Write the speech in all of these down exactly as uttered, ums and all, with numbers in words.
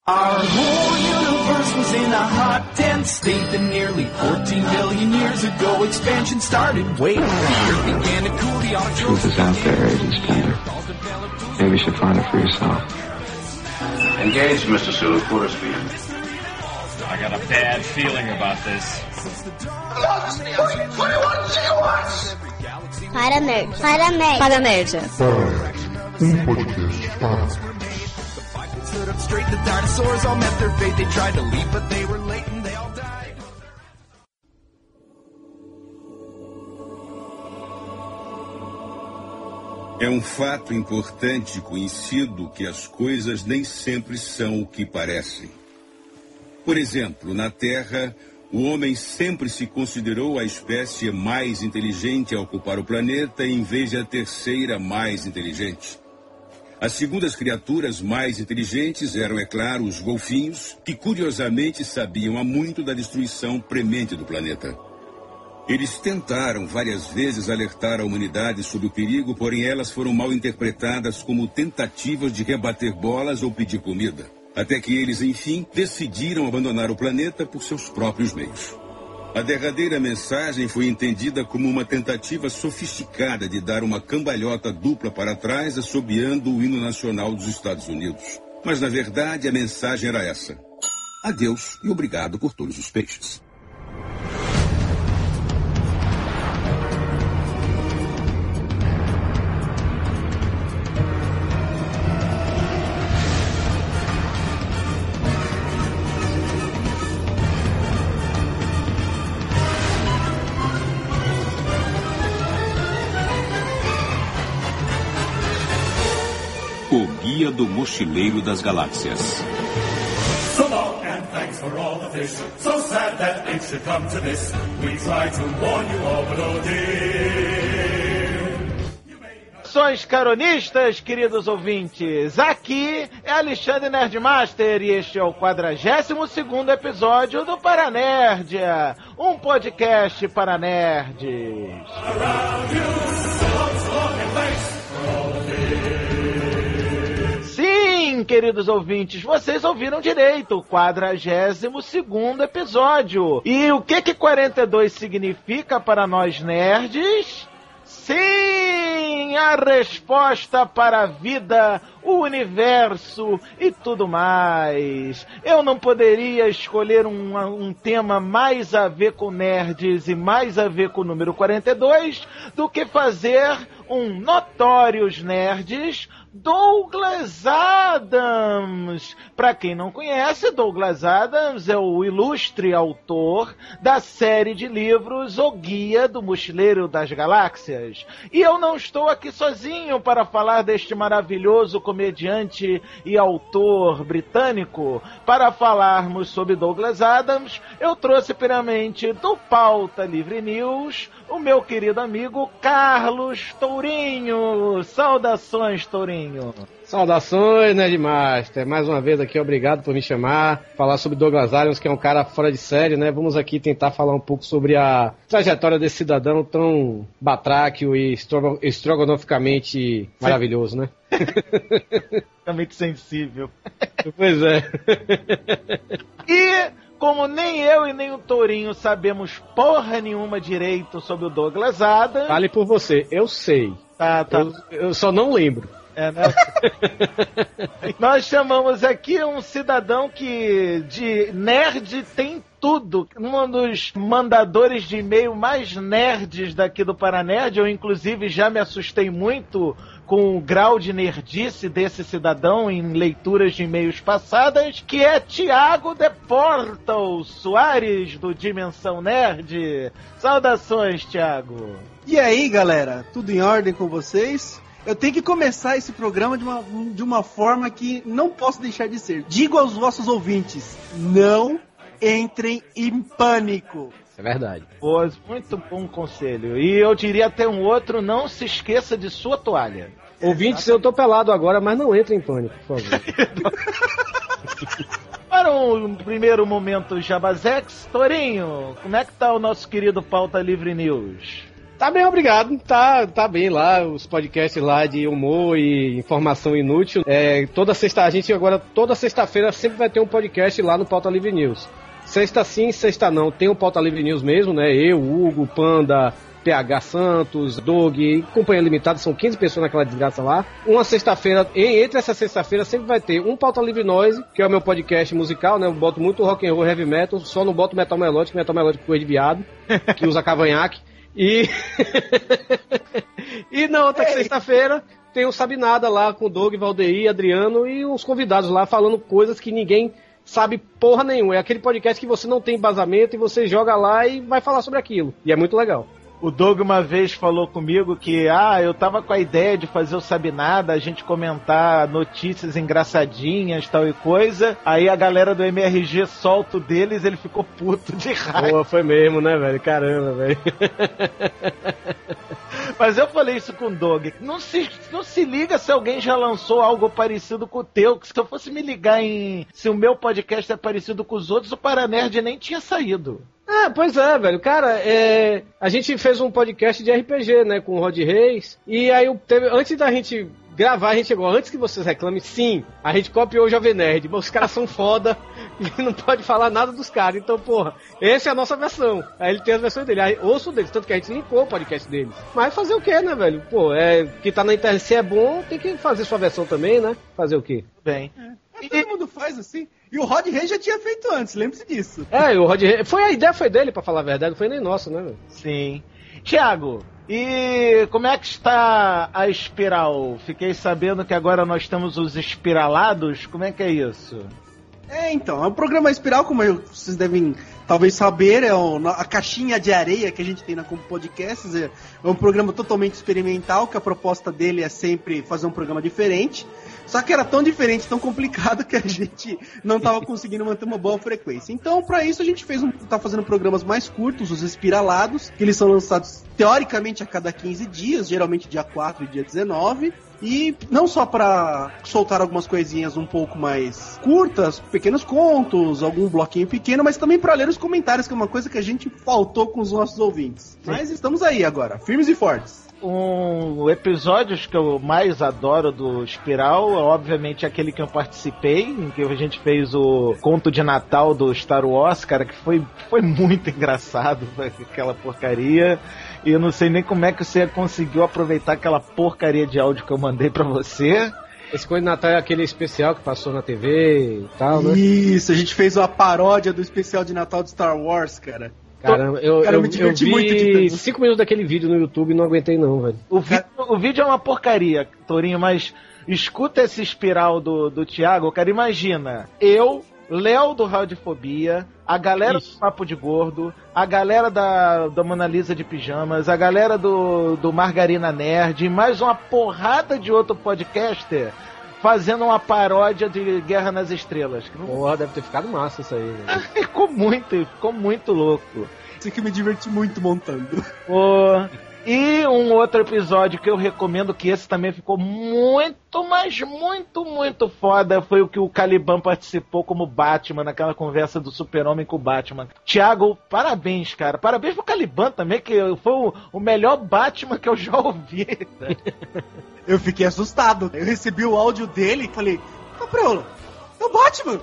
Our whole universe was in a hot, dense state that nearly fourteen billion years ago expansion started. Wait, the earth began to cool, the autotrophs... Truth is out there, Agent Spender. Maybe you should find it for yourself. Engage, Mister Sulu, quarter speed. I got a bad feeling about this. Para nerd. Para nerd. Para nerd. Um podcast para. Stood up straight, the dinosaurs all met their fate. They tried to leave, but they were late and they all died. É um fato importante e conhecido que as coisas nem sempre são o que parecem. Por exemplo, na Terra, o homem sempre se considerou a espécie mais inteligente a ocupar o planeta em vez de a terceira mais inteligente. As segundas criaturas mais inteligentes eram, é claro, os golfinhos, que curiosamente sabiam há muito da destruição premente do planeta. Eles tentaram várias vezes alertar a humanidade sobre o perigo, porém elas foram mal interpretadas como tentativas de rebater bolas ou pedir comida. Até que eles, enfim, decidiram abandonar o planeta por seus próprios meios. A derradeira mensagem foi entendida como uma tentativa sofisticada de dar uma cambalhota dupla para trás, assobiando o hino nacional dos Estados Unidos. Mas, na verdade, a mensagem era essa: adeus e obrigado por todos os peixes. O Guia do Mochileiro das Galáxias. So long and thanks for all the fish. So sad that it should come to this. We try to warn you all, but oh dear. Saudações caronistas, queridos ouvintes. Aqui é Alexandre Nerdmaster e este é o quadragésimo segundo episódio do Paranerdia, um podcast para nerds. Around you, so long, so long and thanks for all the fish. Sim, queridos ouvintes, vocês ouviram direito, o quadragésimo segundo episódio. E o que que quarenta e dois significa para nós nerds? Sim, a resposta para a vida, o universo e tudo mais. Eu não poderia escolher um, um tema mais a ver com nerds e mais a ver com o número quarenta e dois do que fazer um Notórios Nerds Douglas Adams. Para quem não conhece, Douglas Adams é o ilustre autor da série de livros O Guia do Mochileiro das Galáxias. E eu não estou aqui sozinho para falar deste maravilhoso comediante e autor britânico. Para falarmos sobre Douglas Adams, eu trouxe primeiramente do Pauta Livre News o meu querido amigo Carlos Tourinho. Saudações, Tourinho. Saudações, Nerdmaster. Mais uma vez aqui, obrigado por me chamar. Falar sobre Douglas Adams, que é um cara fora de série, né? Vamos aqui tentar falar um pouco sobre a trajetória desse cidadão tão batráquio e estro- estrogonoficamente maravilhoso, né? Extremamente sensível. Pois é. E como nem eu e nem o Tourinho sabemos porra nenhuma direito sobre o Douglas Adams... Fale por você, eu sei. Tá, tá. Eu, eu só não lembro. É, né? Nós chamamos aqui um cidadão que de nerd tem tudo. Um dos mandadores de e-mail mais nerds daqui do Paranerd. Eu, inclusive, já me assustei muito com o grau de nerdice desse cidadão em leituras de e-mails passadas, que é Thiago The Portal Soares, do Dimensão Nerd. Saudações, Thiago. E aí, galera? Tudo em ordem com vocês? Eu tenho que começar esse programa de uma, de uma forma que não posso deixar de ser. Digo aos vossos ouvintes, não entrem em pânico. É verdade. Pô, muito bom conselho. E eu diria até um outro, não se esqueça de sua toalha. Ouvintes, eu tô pelado agora, mas não entrem em pânico, por favor. Para um primeiro momento Jabazex, Tourinho, como é que tá o nosso querido Pauta Livre News? Tá bem, obrigado. Tá, tá bem lá, os podcasts lá de humor e informação inútil. É, toda sexta, a gente agora, toda sexta-feira sempre vai ter um podcast lá no Pauta Livre News. Sexta sim, sexta não. Tem o Pauta Livre News mesmo, né? Eu, Hugo, Panda, P H Santos, Doug, Companhia Limitada, são quinze pessoas naquela desgraça lá. Uma sexta-feira, entre essa sexta-feira, sempre vai ter um Pauta Livre Noise, que é o meu podcast musical, né? Eu boto muito rock and roll, heavy metal, só não boto metal melódico, metal melódico coisa de viado, que usa cavanhaque. E... e na outra sexta-feira tem o Sabe Nada lá com o Doug, Valdeir, Adriano e uns convidados lá falando coisas que ninguém sabe porra nenhuma. É aquele podcast que você não tem embasamento e você joga lá e vai falar sobre aquilo. E é muito legal. O Doug uma vez falou comigo que, ah, eu tava com a ideia de fazer o Sabe Nada, a gente comentar notícias engraçadinhas, tal e coisa. Aí a galera do M R G solta o deles, ele ficou puto de raiva. Pô, foi mesmo, né, velho? Caramba, velho. Mas eu falei isso com o Doug. Não se, não se liga se alguém já lançou algo parecido com o teu. Que se eu fosse me ligar em se o meu podcast é parecido com os outros, o Paranerd nem tinha saído. Ah, pois é, velho. Cara, é... a gente fez um podcast de R P G, né, com o Rod Reis. E aí, teve... antes da gente gravar, a gente chegou, antes que vocês reclamem, sim, a gente copiou o Jovem Nerd. Mas os caras são foda e não pode falar nada dos caras. Então, porra, essa é a nossa versão. Aí ele tem as versões dele. Aí ouço deles, tanto que a gente linkou o podcast deles. Mas fazer o quê, né, velho? Pô, é... que tá na internet, se é bom, tem que fazer sua versão também, né? Fazer o quê? Bem... É, todo mundo faz assim. E o Rod Reis já tinha feito antes, lembre-se disso. É, o Rod Reis... Foi a ideia foi dele, pra falar a verdade, não foi nem nossa, né, velho? Sim. Tiago, e como é que está a Espiral? Fiquei sabendo que agora nós temos os espiralados. Como é que é isso? É, então, é um programa Espiral, como vocês devem talvez saber, é a caixinha de areia que a gente tem na Como Podcasts. É um programa totalmente experimental, que a proposta dele é sempre fazer um programa diferente. Só que era tão diferente, tão complicado, que a gente não estava conseguindo manter uma boa frequência. Então, para isso, a gente fez um, tá fazendo programas mais curtos, os espiralados, que eles são lançados, teoricamente, a cada quinze dias, geralmente dia quatro e dia dezenove. E não só para soltar algumas coisinhas um pouco mais curtas, pequenos contos, algum bloquinho pequeno, mas também para ler os comentários, que é uma coisa que a gente faltou com os nossos ouvintes. Mas estamos aí agora, firmes e fortes. Um episódios que eu mais adoro do Espiral, obviamente aquele que eu participei, em que a gente fez o conto de Natal do Star Wars, cara, que foi, foi muito engraçado, aquela porcaria. E eu não sei nem como é que você conseguiu aproveitar aquela porcaria de áudio que eu mandei pra você. Esse Coisa de Natal é aquele especial que passou na T V e tal, né? Isso, a gente fez uma paródia do especial de Natal de Star Wars, cara. Caramba, eu, cara, eu, me diverti eu vi muito de cinco minutos daquele vídeo no YouTube e não aguentei não, velho. O, vi, o vídeo é uma porcaria, Torinho, mas escuta esse espiral do, do Thiago, cara, imagina, eu, Léo do Radiofobia, a galera Isso. do Papo de Gordo, a galera da, da Mona Lisa de Pijamas, a galera do, do Margarina Nerd, e mais uma porrada de outro podcaster fazendo uma paródia de Guerra nas Estrelas. Porra, deve ter ficado massa isso aí. Né? Ficou muito, ficou muito louco. Isso que me diverti muito montando. Pô... E um outro episódio que eu recomendo, que esse também ficou muito, mas muito, muito foda, foi o que o Caliban participou como Batman, naquela conversa do Super-Homem com o Batman. Thiago, parabéns, cara. Parabéns pro Caliban também, que foi o, o melhor Batman que eu já ouvi. Eu fiquei assustado. Eu recebi o áudio dele e falei, Capriola, é o Batman!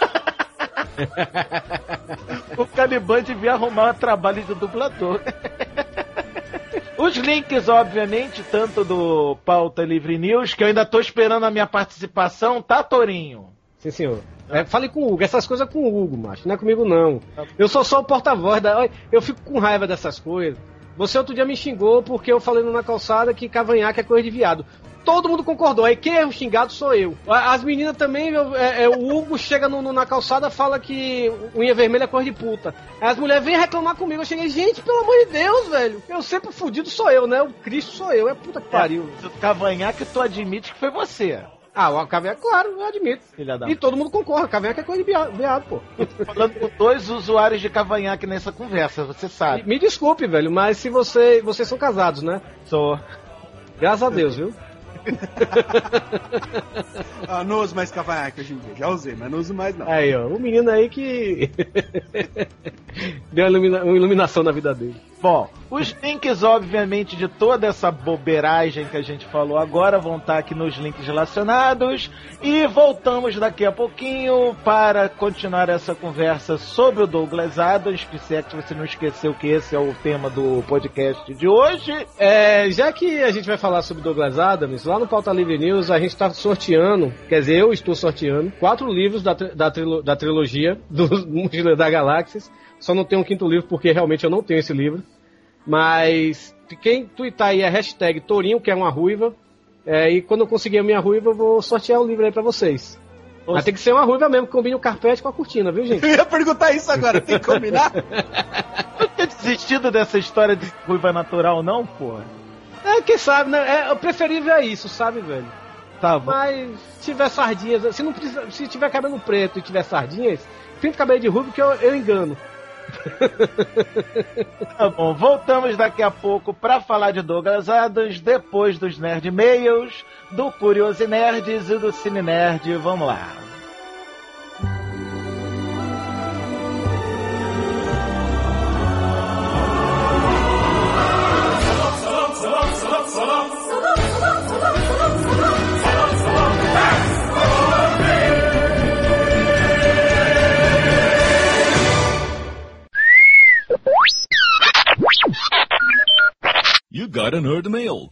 O Caliban devia arrumar um trabalho de dublador. Os links, obviamente, tanto do Pauta Livre News, que eu ainda tô esperando a minha participação, tá, Torinho? Sim, senhor. É, fale com o Hugo, essas coisas com o Hugo, macho, não é comigo não. Eu sou só o porta-voz, da... eu fico com raiva dessas coisas. Você outro dia me xingou porque eu falei na calçada que cavanhaque é coisa de viado. Todo mundo concordou, aí quem é o xingado sou eu. As meninas também, eu, é, é, o Hugo chega no, no, na calçada e fala que unha vermelha é coisa de puta. Aí as mulheres vêm reclamar comigo, eu cheguei, gente, pelo amor de Deus, velho. Eu sempre fudido sou eu, né? O Cristo sou eu, é puta que pariu. É, cavanhaque tu admite que foi você. Ah, o cavanhaque, claro, eu admito. Filha da... E todo mundo concorda, cavanhaque é coisa de viado, pô. Falando com dois usuários de cavanhaque nessa conversa, você sabe. Me, me desculpe, velho, mas se você, vocês são casados, né? Sou. Graças a Deus, viu? Ah, não uso mais cavanhaque hoje em dia, já usei, mas não uso mais não. Aí, ó, o menino aí que deu uma, ilumina- uma iluminação na vida dele. Bom, os links, obviamente, de toda essa bobeiragem que a gente falou agora vão estar aqui nos links relacionados. E voltamos daqui a pouquinho para continuar essa conversa sobre o Douglas Adams. Se é que você não esqueceu que esse é o tema do podcast de hoje. É, já que a gente vai falar sobre Douglas Adams, lá no Pauta Livre News a gente está sorteando, quer dizer, eu estou sorteando, quatro livros da, da, trilo, da trilogia do Mochileiro das Galáxias. Só não tenho um quinto livro porque realmente eu não tenho esse livro. Mas quem twittar aí é hashtag Torinho, que é uma ruiva. É, e quando eu conseguir a minha ruiva, eu vou sortear o livro aí pra vocês. Nossa. Mas tem que ser uma ruiva mesmo, que combine o carpete com a cortina, viu, gente? Eu ia perguntar isso agora, tem que combinar? Não ter desistido dessa história de ruiva natural, não, porra? É, quem sabe, né? É, o preferível é isso, sabe, velho? Tá bom. Mas se tiver sardinhas, se, não precisa, se tiver cabelo preto e tiver sardinhas, pinta o cabelo de ruivo que eu, eu engano. Tá bom, voltamos daqui a pouco para falar de Douglas Adams, depois dos Nerd Mails, do Curioso Nerds e do Cine Nerd. Vamos lá. You got a nerd mail.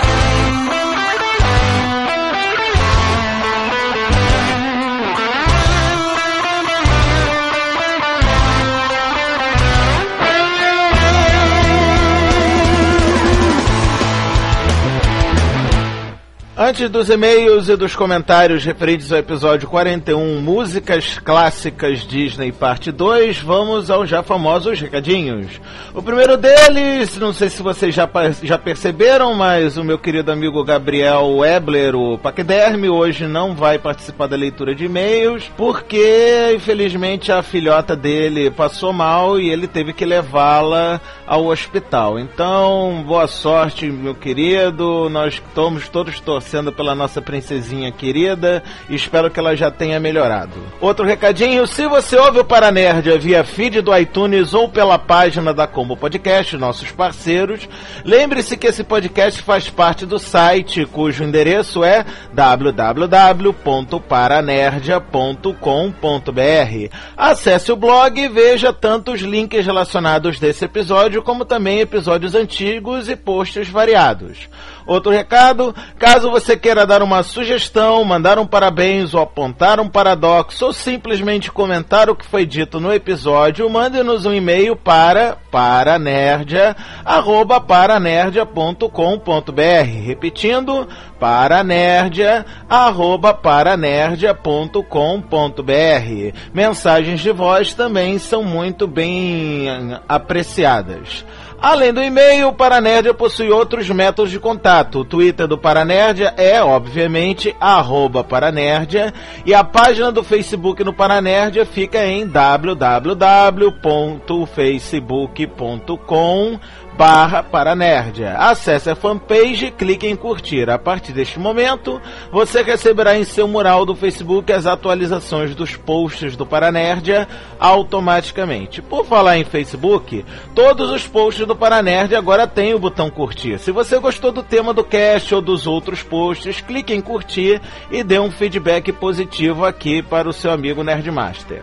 Antes dos e-mails e dos comentários referentes ao episódio quarenta e um, Músicas Clássicas Disney Parte dois, vamos aos já famosos recadinhos. O primeiro deles, não sei se vocês já, já perceberam, mas o meu querido amigo Gabriel Webler, o Paquiderme, hoje não vai participar da leitura de e-mails, porque infelizmente a filhota dele passou mal e ele teve que levá-la ao hospital. Então, boa sorte, meu querido, nós estamos todos torcendo pela nossa princesinha querida e espero que ela já tenha melhorado. Outro recadinho, se você ouve o Paranerd via feed do iTunes ou pela página da Combo Podcast, nossos parceiros, lembre-se que esse podcast faz parte do site cujo endereço é w w w ponto paranerdia ponto com ponto b r. Acesse o blog e veja tanto os links relacionados desse episódio como também episódios antigos e posts variados. Outro recado, caso você queira dar uma sugestão, mandar um parabéns ou apontar um paradoxo ou simplesmente comentar o que foi dito no episódio, mande-nos um e-mail para paranerdia arroba paranerdia ponto com ponto b r. Repetindo, paranerdia arroba paranerdia ponto com ponto b r. Mensagens de voz também são muito bem apreciadas. Além do e-mail, o Paranerdia possui outros métodos de contato. O Twitter do Paranerdia é, obviamente, arroba Paranerdia, e a página do Facebook no Paranerdia fica em w w w ponto facebook ponto com barra Paranerdia. Acesse a fanpage e clique em curtir. A partir deste momento, você receberá em seu mural do Facebook as atualizações dos posts do Paranerdia automaticamente. Por falar em Facebook, todos os posts do Paranerdia agora têm o botão curtir. Se você gostou do tema do cast ou dos outros posts, clique em curtir e dê um feedback positivo aqui para o seu amigo Nerdmaster.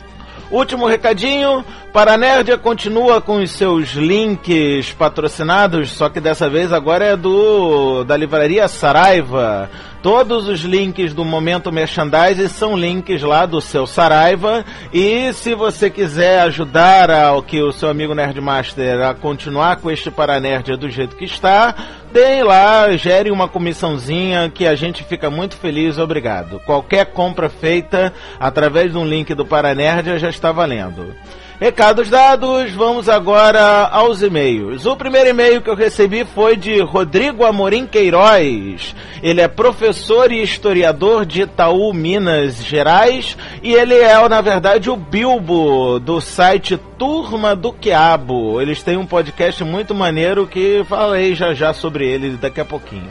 Último recadinho, Paranerdia continua com os seus links patrocinados, só que dessa vez agora é do da livraria Saraiva. Todos os links do Momento Merchandise são links lá do seu Saraiva, e se você quiser ajudar ao que o seu amigo Nerdmaster a continuar com este Paranerdia do jeito que está, deem lá, gere uma comissãozinha que a gente fica muito feliz, obrigado. Qualquer compra feita através de um link do Paranerdia já está valendo. Recados dados, vamos agora aos e-mails. O primeiro e-mail que eu recebi foi de Rodrigo Amorim Queiroz. Ele é professor e historiador de Itaú, Minas Gerais, e ele é, na verdade, o Bilbo do site Turma do Quiabo. Eles têm um podcast muito maneiro que falei já já sobre ele daqui a pouquinho.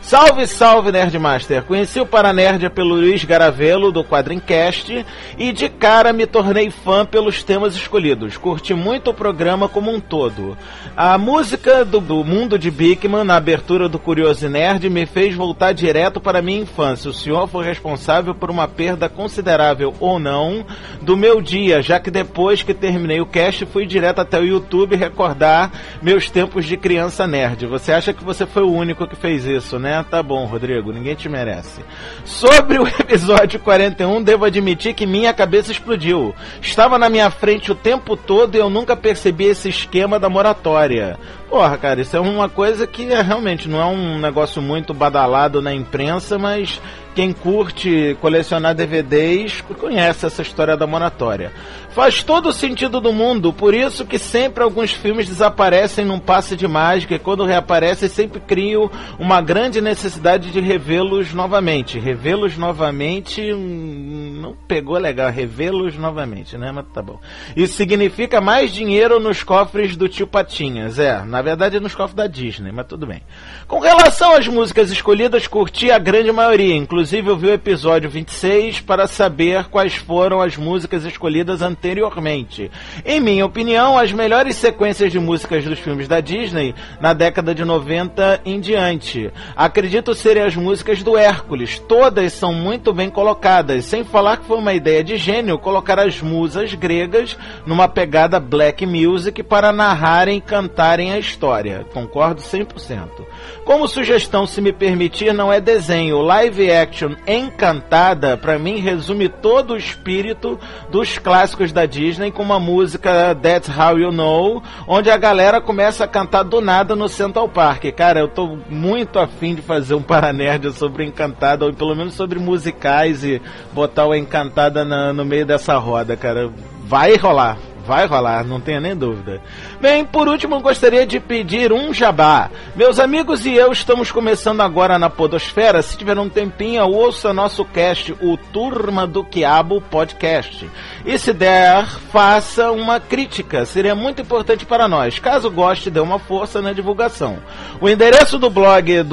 Salve, salve, Nerdmaster! Conheci o Paranerd pelo Luiz Garavelo, do Quadrincast, e de cara me tornei fã pelos temas escolhidos. Curti muito o programa como um todo. A música do, do Mundo de Bigman, na abertura do Curioso Nerd, me fez voltar direto para a minha infância. O senhor foi responsável por uma perda considerável, ou não, do meu dia, já que depois que terminei o cast, fui direto até o YouTube recordar meus tempos de criança nerd. Você acha que você foi o único que fez isso, né? Tá bom, Rodrigo, ninguém te merece. Sobre o episódio quarenta e um, devo admitir que minha cabeça explodiu. Estava na minha frente o tempo todo e eu nunca percebi esse esquema da moratória. Porra, cara, isso é uma coisa que é, realmente não é um negócio muito badalado na imprensa, mas quem curte colecionar D V Ds conhece essa história da moratória. Faz todo o sentido do mundo, por isso que sempre alguns filmes desaparecem num passe de mágica e quando reaparecem sempre criam uma grande necessidade de revê-los novamente. Revê-los novamente, hum, não pegou legal, revê-los novamente, né? Mas tá bom. Isso significa mais dinheiro nos cofres do tio Patinhas, é, na verdade é nos cofres da Disney, mas tudo bem. Com relação às músicas escolhidas, curti a grande maioria, inclusive eu vi o episódio vinte e seis para saber quais foram as músicas escolhidas anteriormente. Em minha opinião, as melhores sequências de músicas dos filmes da Disney na década de noventa em diante. Acredito serem as músicas do Hércules, todas são muito bem colocadas, sem falar que foi uma ideia de gênio colocar as musas gregas numa pegada black music para narrarem e cantarem a história. Concordo cem por cento. Como sugestão, se me permitir, não é desenho. Live action Encantada, pra mim, resume todo o espírito dos clássicos da Disney com uma música That's How You Know, onde a galera começa a cantar do nada no Central Park. Cara, eu tô muito afim de fazer um Paranerd sobre Encantada, ou pelo menos sobre musicais e botar o Encantada na, no meio dessa roda, cara. Vai rolar. Vai rolar, não tenha nem dúvida. Bem, por último, gostaria de pedir um jabá. Meus amigos e eu estamos começando agora na podosfera. Se tiver um tempinho, ouça nosso cast, o Turma do Quiabo Podcast. E se der, faça uma crítica. Seria muito importante para nós. Caso goste, dê uma força na divulgação. O endereço do blog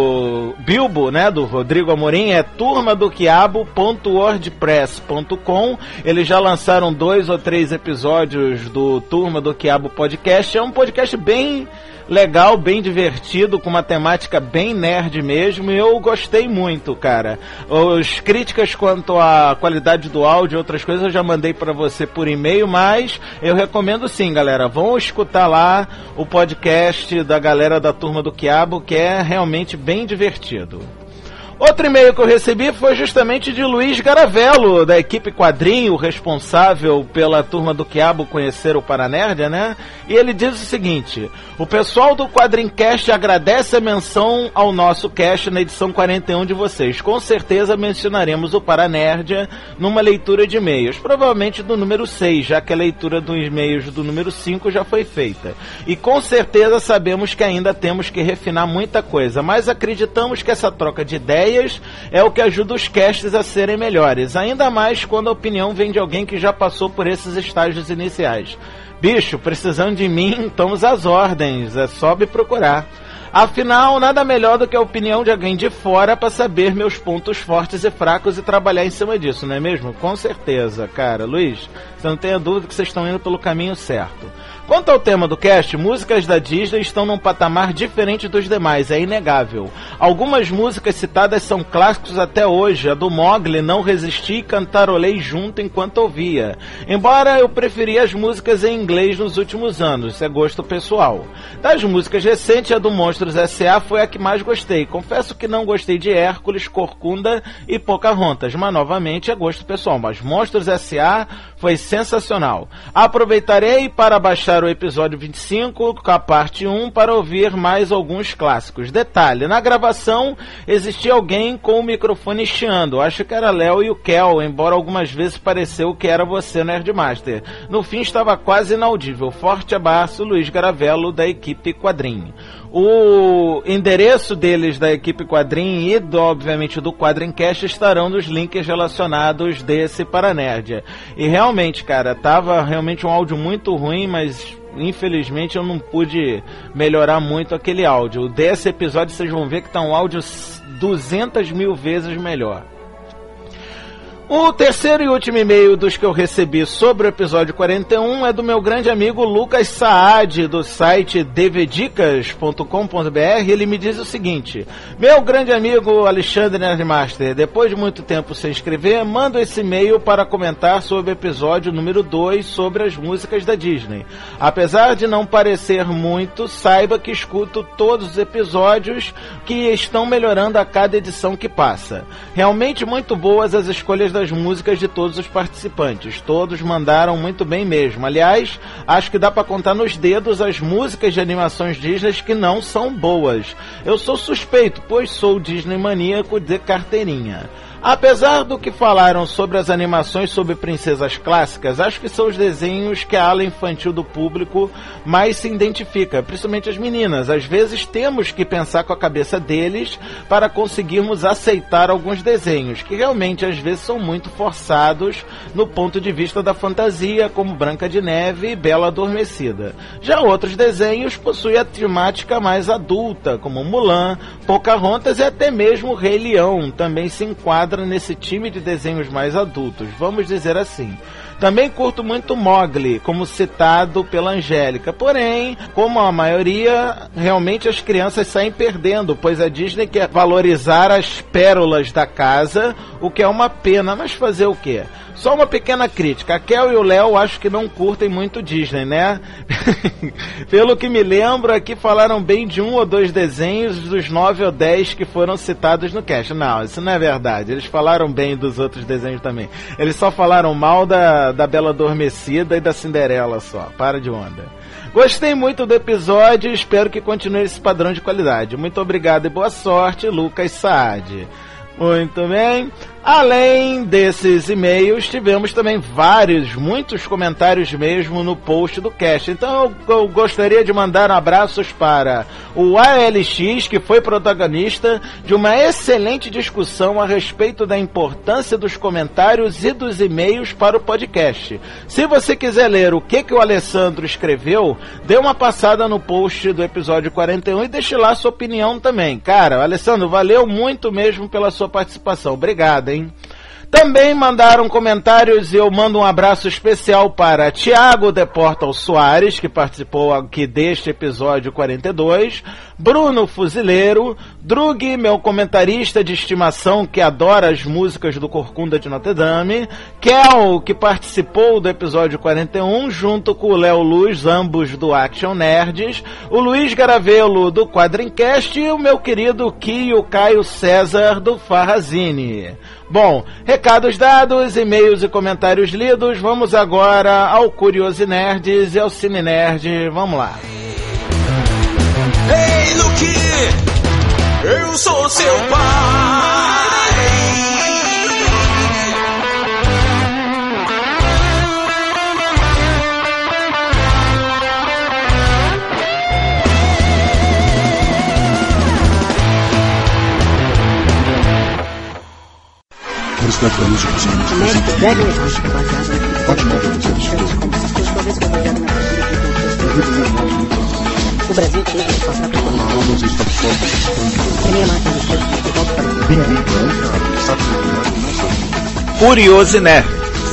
do Bilbo, né, do Rodrigo Amorim, é turma do quiabo ponto wordpress ponto com. Eles já lançaram dois ou três episódios do Turma do Quiabo Podcast. É um podcast bem legal, bem divertido, com uma temática bem nerd mesmo, e eu gostei muito, cara. As críticas quanto à qualidade do áudio e outras coisas eu já mandei pra você por e-mail, mas eu recomendo sim, galera. Vão escutar lá o podcast da galera da Turma do Quiabo, que é realmente bem divertido. Outro e-mail que eu recebi foi justamente de Luiz Garavelo, da equipe Quadrinho, responsável pela Turma do Quiabo conhecer o Paranerd, né? E ele diz o seguinte: o pessoal do Quadrincast agradece a menção ao nosso cast na edição quarenta e um de vocês. Com certeza mencionaremos o Paranerd numa leitura de e-mails, provavelmente do número seis, já que a leitura dos e-mails do número cinco já foi feita. E com certeza sabemos que ainda temos que refinar muita coisa, mas acreditamos que essa troca de ideias é o que ajuda os casts a serem melhores, ainda mais quando a opinião vem de alguém que já passou por esses estágios iniciais. Bicho, precisando de mim, estamos às ordens, é só me procurar. Afinal, nada melhor do que a opinião de alguém de fora para saber meus pontos fortes e fracos e trabalhar em cima disso, não é mesmo? Com certeza, cara. Luiz, você não tenha dúvida que vocês estão indo pelo caminho certo. Quanto ao tema do cast, músicas da Disney estão num patamar diferente dos demais, é inegável. Algumas músicas citadas são clássicos até hoje. A do Mowgli não resisti e cantarolei junto enquanto ouvia. Embora eu preferia as músicas em inglês nos últimos anos, isso é gosto pessoal. Das músicas recentes, a do Monstros S A foi a que mais gostei. Confesso que não gostei de Hércules, Corcunda e Pocahontas, mas novamente é gosto pessoal. Mas Monstros S A foi sensacional. Aproveitarei para baixar o episódio vinte e cinco com a parte um para ouvir mais alguns clássicos. Detalhe, na gravação existia alguém com o microfone chiando. Acho que era Léo e o Kel, embora algumas vezes pareceu que era você, Nerdmaster. No fim estava quase inaudível. Forte abraço, Luiz Garavelo, da equipe Quadrinho. O endereço deles, da equipe Quadrim e, do, obviamente, do Quadrincast, estarão nos links relacionados desse Paranerdia. E realmente, cara, tava realmente um áudio muito ruim, mas infelizmente eu não pude melhorar muito aquele áudio. Desse episódio vocês vão ver que tá um áudio duzentas mil vezes melhor. O terceiro e último e-mail dos que eu recebi sobre o episódio quarenta e um é do meu grande amigo Lucas Saad, do site d v dicas ponto com ponto b r. Ele me diz o seguinte: meu grande amigo Alexandre Nerdmaster, depois de muito tempo sem escrever, mando esse e-mail para comentar sobre o episódio número dois sobre as músicas da Disney. Apesar de não parecer muito, saiba que escuto todos os episódios, que estão melhorando a cada edição que passa. Realmente muito boas as escolhas da das músicas de todos os participantes. Todos mandaram muito bem mesmo. Aliás, acho que dá pra contar nos dedos as músicas de animações Disney que não são boas. Eu sou suspeito, pois sou Disney maníaco de carteirinha. Apesar do que falaram sobre as animações sobre princesas clássicas, acho que são os desenhos que a ala infantil do público mais se identifica, principalmente as meninas. Às vezes temos que pensar com a cabeça deles para conseguirmos aceitar alguns desenhos, que realmente às vezes são muito forçados no ponto de vista da fantasia, como Branca de Neve e Bela Adormecida. Já outros desenhos possuem a temática mais adulta, como Mulan, Pocahontas e até mesmo Rei Leão, também se enquadra nesse time de desenhos mais adultos, vamos dizer assim. Também curto muito Mowgli, como citado pela Angélica, porém, como a maioria, realmente as crianças saem perdendo, pois a Disney quer valorizar as pérolas da casa, o que é uma pena, mas fazer o quê? Só uma pequena crítica, a Kel e o Léo acho que não curtem muito Disney, né? Pelo que me lembro, aqui falaram bem de um ou dois desenhos dos nove ou dez que foram citados no cast. Não, isso não é verdade, eles falaram bem dos outros desenhos também. Eles só falaram mal da, da Bela Adormecida e da Cinderela só, para de onda. Gostei muito do episódio e espero que continue esse padrão de qualidade. Muito obrigado e boa sorte, Lucas Saad. Muito bem. Além desses e-mails, tivemos também vários, muitos comentários mesmo no post do cast. Então eu, eu gostaria de mandar abraços para o A L X, que foi protagonista de uma excelente discussão a respeito da importância dos comentários e dos e-mails para o podcast. Se você quiser ler o que, que o Alessandro escreveu, dê uma passada no post do episódio quarenta e um e deixe lá sua opinião também. Cara, Alessandro, valeu muito mesmo pela sua participação. Obrigado, hein? Também mandaram comentários e eu mando um abraço especial para Thiago de Portal Soares, que participou aqui deste episódio quarenta e dois, Bruno Fuzileiro, Drug, meu comentarista de estimação que adora as músicas do Corcunda de Notre Dame, Kel, que participou do episódio quarenta e um, junto com o Léo Luz, ambos do Action Nerds, o Luiz Garavelo do Quadrincast e o meu querido Kio Caio César do Farrazine. Bom, recados dados, e-mails e comentários lidos, vamos agora ao Curiosi Nerds e ao Cine Nerd, vamos lá. Ei, Luke, eu sou seu pai. O Brasil teve que passar por Curiosi Nerd.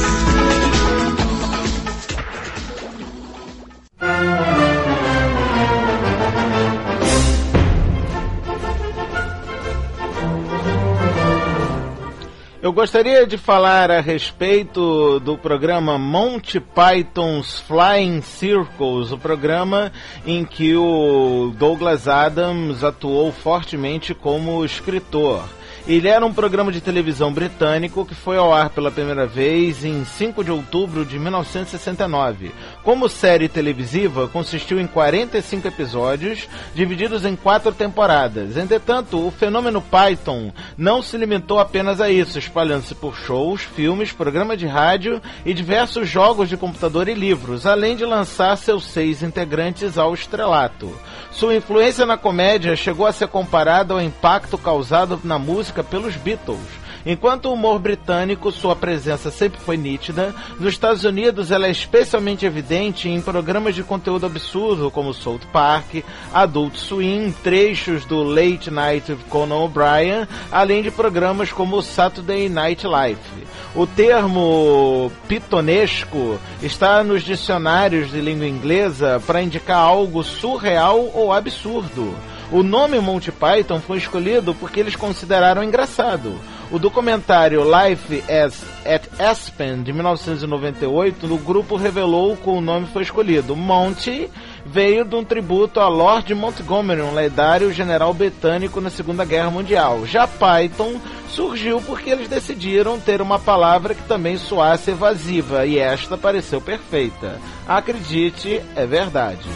Eu gostaria de falar a respeito do programa Monty Python's Flying Circus, o programa em que o Douglas Adams atuou fortemente como escritor. Ele era um programa de televisão britânico que foi ao ar pela primeira vez em cinco de outubro de mil novecentos e sessenta e nove. Como série televisiva, consistiu em quarenta e cinco episódios, divididos em quatro temporadas. Entretanto, o fenômeno Python não se limitou apenas a isso, espalhando-se por shows, filmes, programas de rádio e diversos jogos de computador e livros, além de lançar seus seis integrantes ao estrelato. Sua influência na comédia chegou a ser comparada ao impacto causado na música pelos Beatles. Enquanto o humor britânico, sua presença sempre foi nítida, nos Estados Unidos ela é especialmente evidente em programas de conteúdo absurdo como South Park, Adult Swim, trechos do Late Night with Conan O'Brien, além de programas como Saturday Night Live. O termo pitonesco está nos dicionários de língua inglesa para indicar algo surreal ou absurdo. O nome Monty Python foi escolhido porque eles consideraram engraçado. O documentário Life as, at Aspen, de mil novecentos e noventa e oito, o grupo revelou que o nome foi escolhido. Monty veio de um tributo a Lord Montgomery, um lendário general britânico na Segunda Guerra Mundial. Já Python surgiu porque eles decidiram ter uma palavra que também soasse evasiva, e esta pareceu perfeita. Acredite, é verdade.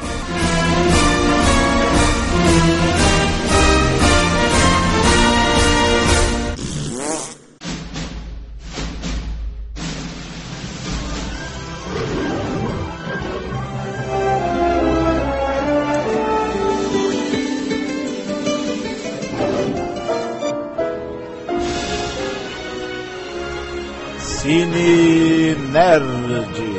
Cine Nerd.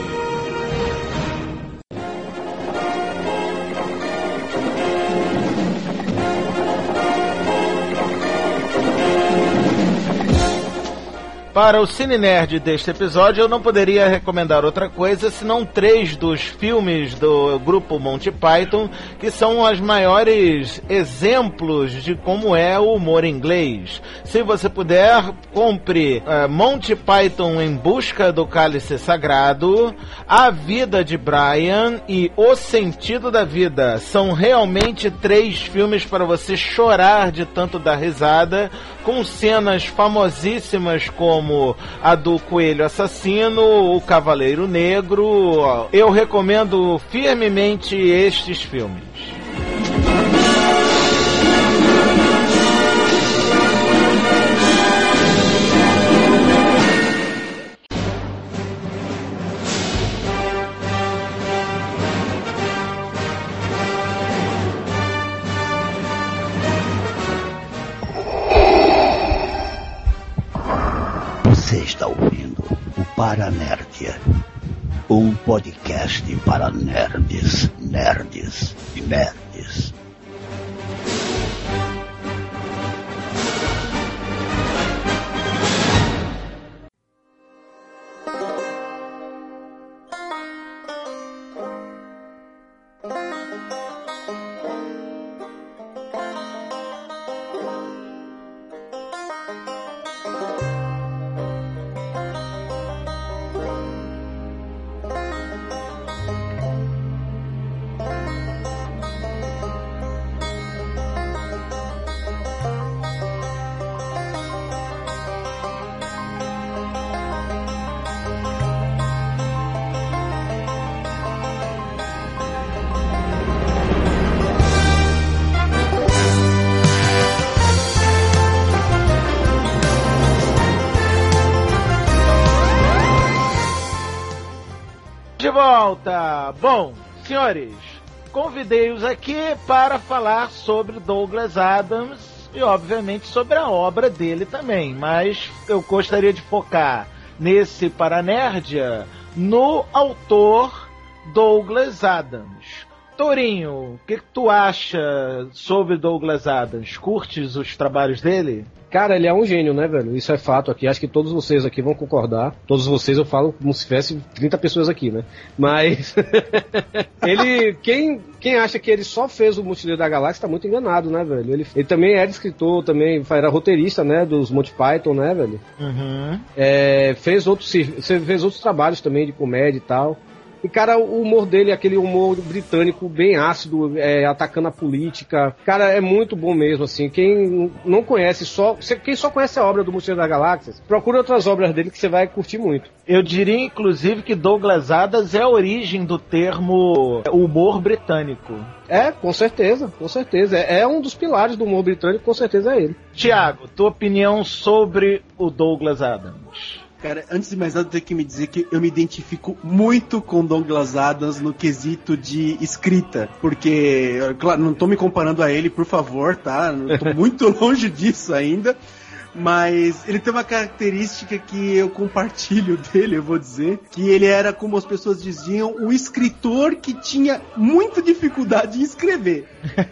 Para o Cine Nerd deste episódio, eu não poderia recomendar outra coisa senão três dos filmes do grupo Monty Python, que são os maiores exemplos de como é o humor inglês. Se você puder, compre uh, Monty Python em Busca do Cálice Sagrado, A Vida de Brian e O Sentido da Vida. São realmente três filmes para você chorar de tanto dar risada, com cenas famosíssimas como como a do Coelho Assassino, o Cavaleiro Negro. Eu recomendo firmemente estes filmes. Você está ouvindo o Paranerdia, um podcast para nerds, nerds e nerds. De volta! Bom, senhores, convidei-os aqui para falar sobre Douglas Adams e, obviamente, sobre a obra dele também, mas eu gostaria de focar nesse Paranerdia no autor Douglas Adams. Tourinho, o que, que tu acha sobre Douglas Adams? Curtes os trabalhos dele? Cara, ele é um gênio, né, velho? Isso é fato aqui. Acho que todos vocês aqui vão concordar. Todos vocês eu falo como se tivesse trinta pessoas aqui, né? Mas ele, quem, quem acha que ele só fez o Mochileiro da Galáxia tá muito enganado, né, velho? Ele, ele também era escritor, também era roteirista, né, dos Monty Python, né, velho? Uhum. É, fez outros, fez outros trabalhos também de comédia e tal. E, cara, o humor dele é aquele humor britânico bem ácido, é, atacando a política. Cara, é muito bom mesmo, assim. Quem não conhece, só quem só conhece a obra do Mochileiro das Galáxias, procura outras obras dele que você vai curtir muito. Eu diria, inclusive, que Douglas Adams é a origem do termo humor britânico. É, com certeza, com certeza. É, é um dos pilares do humor britânico, com certeza é ele. Tiago, tua opinião sobre o Douglas Adams? Cara, antes de mais nada, eu tenho que me dizer que eu me identifico muito com Douglas Adams no quesito de escrita, porque, claro, não tô me comparando a ele, por favor, tá? Eu tô muito longe disso ainda, mas ele tem uma característica que eu compartilho dele, eu vou dizer, que ele era, como as pessoas diziam, um escritor que tinha muita dificuldade em escrever.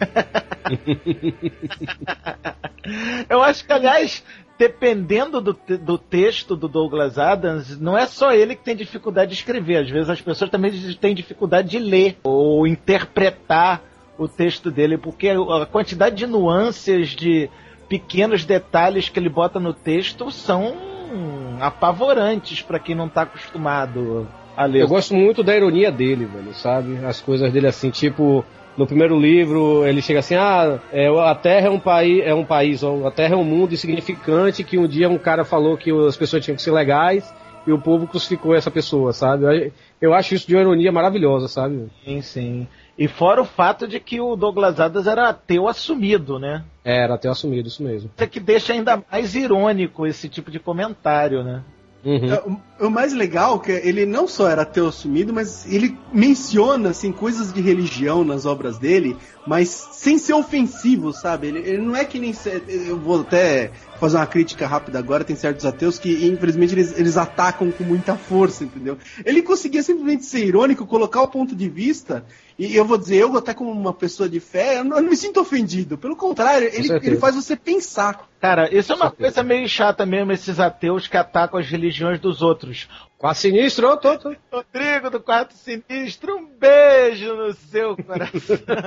Eu acho que, aliás, dependendo do, do texto do Douglas Adams, não é só ele que tem dificuldade de escrever. Às vezes as pessoas também têm dificuldade de ler ou interpretar o texto dele, porque a quantidade de nuances, de pequenos detalhes que ele bota no texto são apavorantes para quem não está acostumado a ler. Eu gosto muito da ironia dele, velho, sabe? As coisas dele assim, tipo... No primeiro livro, ele chega assim, ah, é, a Terra é um país, é um país, a Terra é um mundo insignificante, que um dia um cara falou que as pessoas tinham que ser legais, e o povo crucificou essa pessoa, sabe? Eu, eu acho isso de uma ironia maravilhosa, sabe? Sim, sim. E fora o fato de que o Douglas Adams era ateu assumido, né? É, era ateu assumido, isso mesmo. Isso é que deixa ainda mais irônico esse tipo de comentário, né? Uhum. O, o mais legal é que ele não só era ateu assumido, mas ele menciona assim, coisas de religião nas obras dele, mas sem ser ofensivo, sabe? Ele, ele não é que nem... Eu vou até fazer uma crítica rápida agora, tem certos ateus que, infelizmente, eles, eles atacam com muita força, entendeu? Ele conseguia simplesmente ser irônico, colocar o ponto de vista, e eu vou dizer, eu até como uma pessoa de fé, eu não, eu não me sinto ofendido. Pelo contrário, ele, ele faz você pensar. Cara, isso é uma coisa meio chata mesmo, esses ateus que atacam as religiões dos outros. Quarto Sinistro, ô, tô, tô. Rodrigo do Quarto Sinistro, um beijo no seu coração.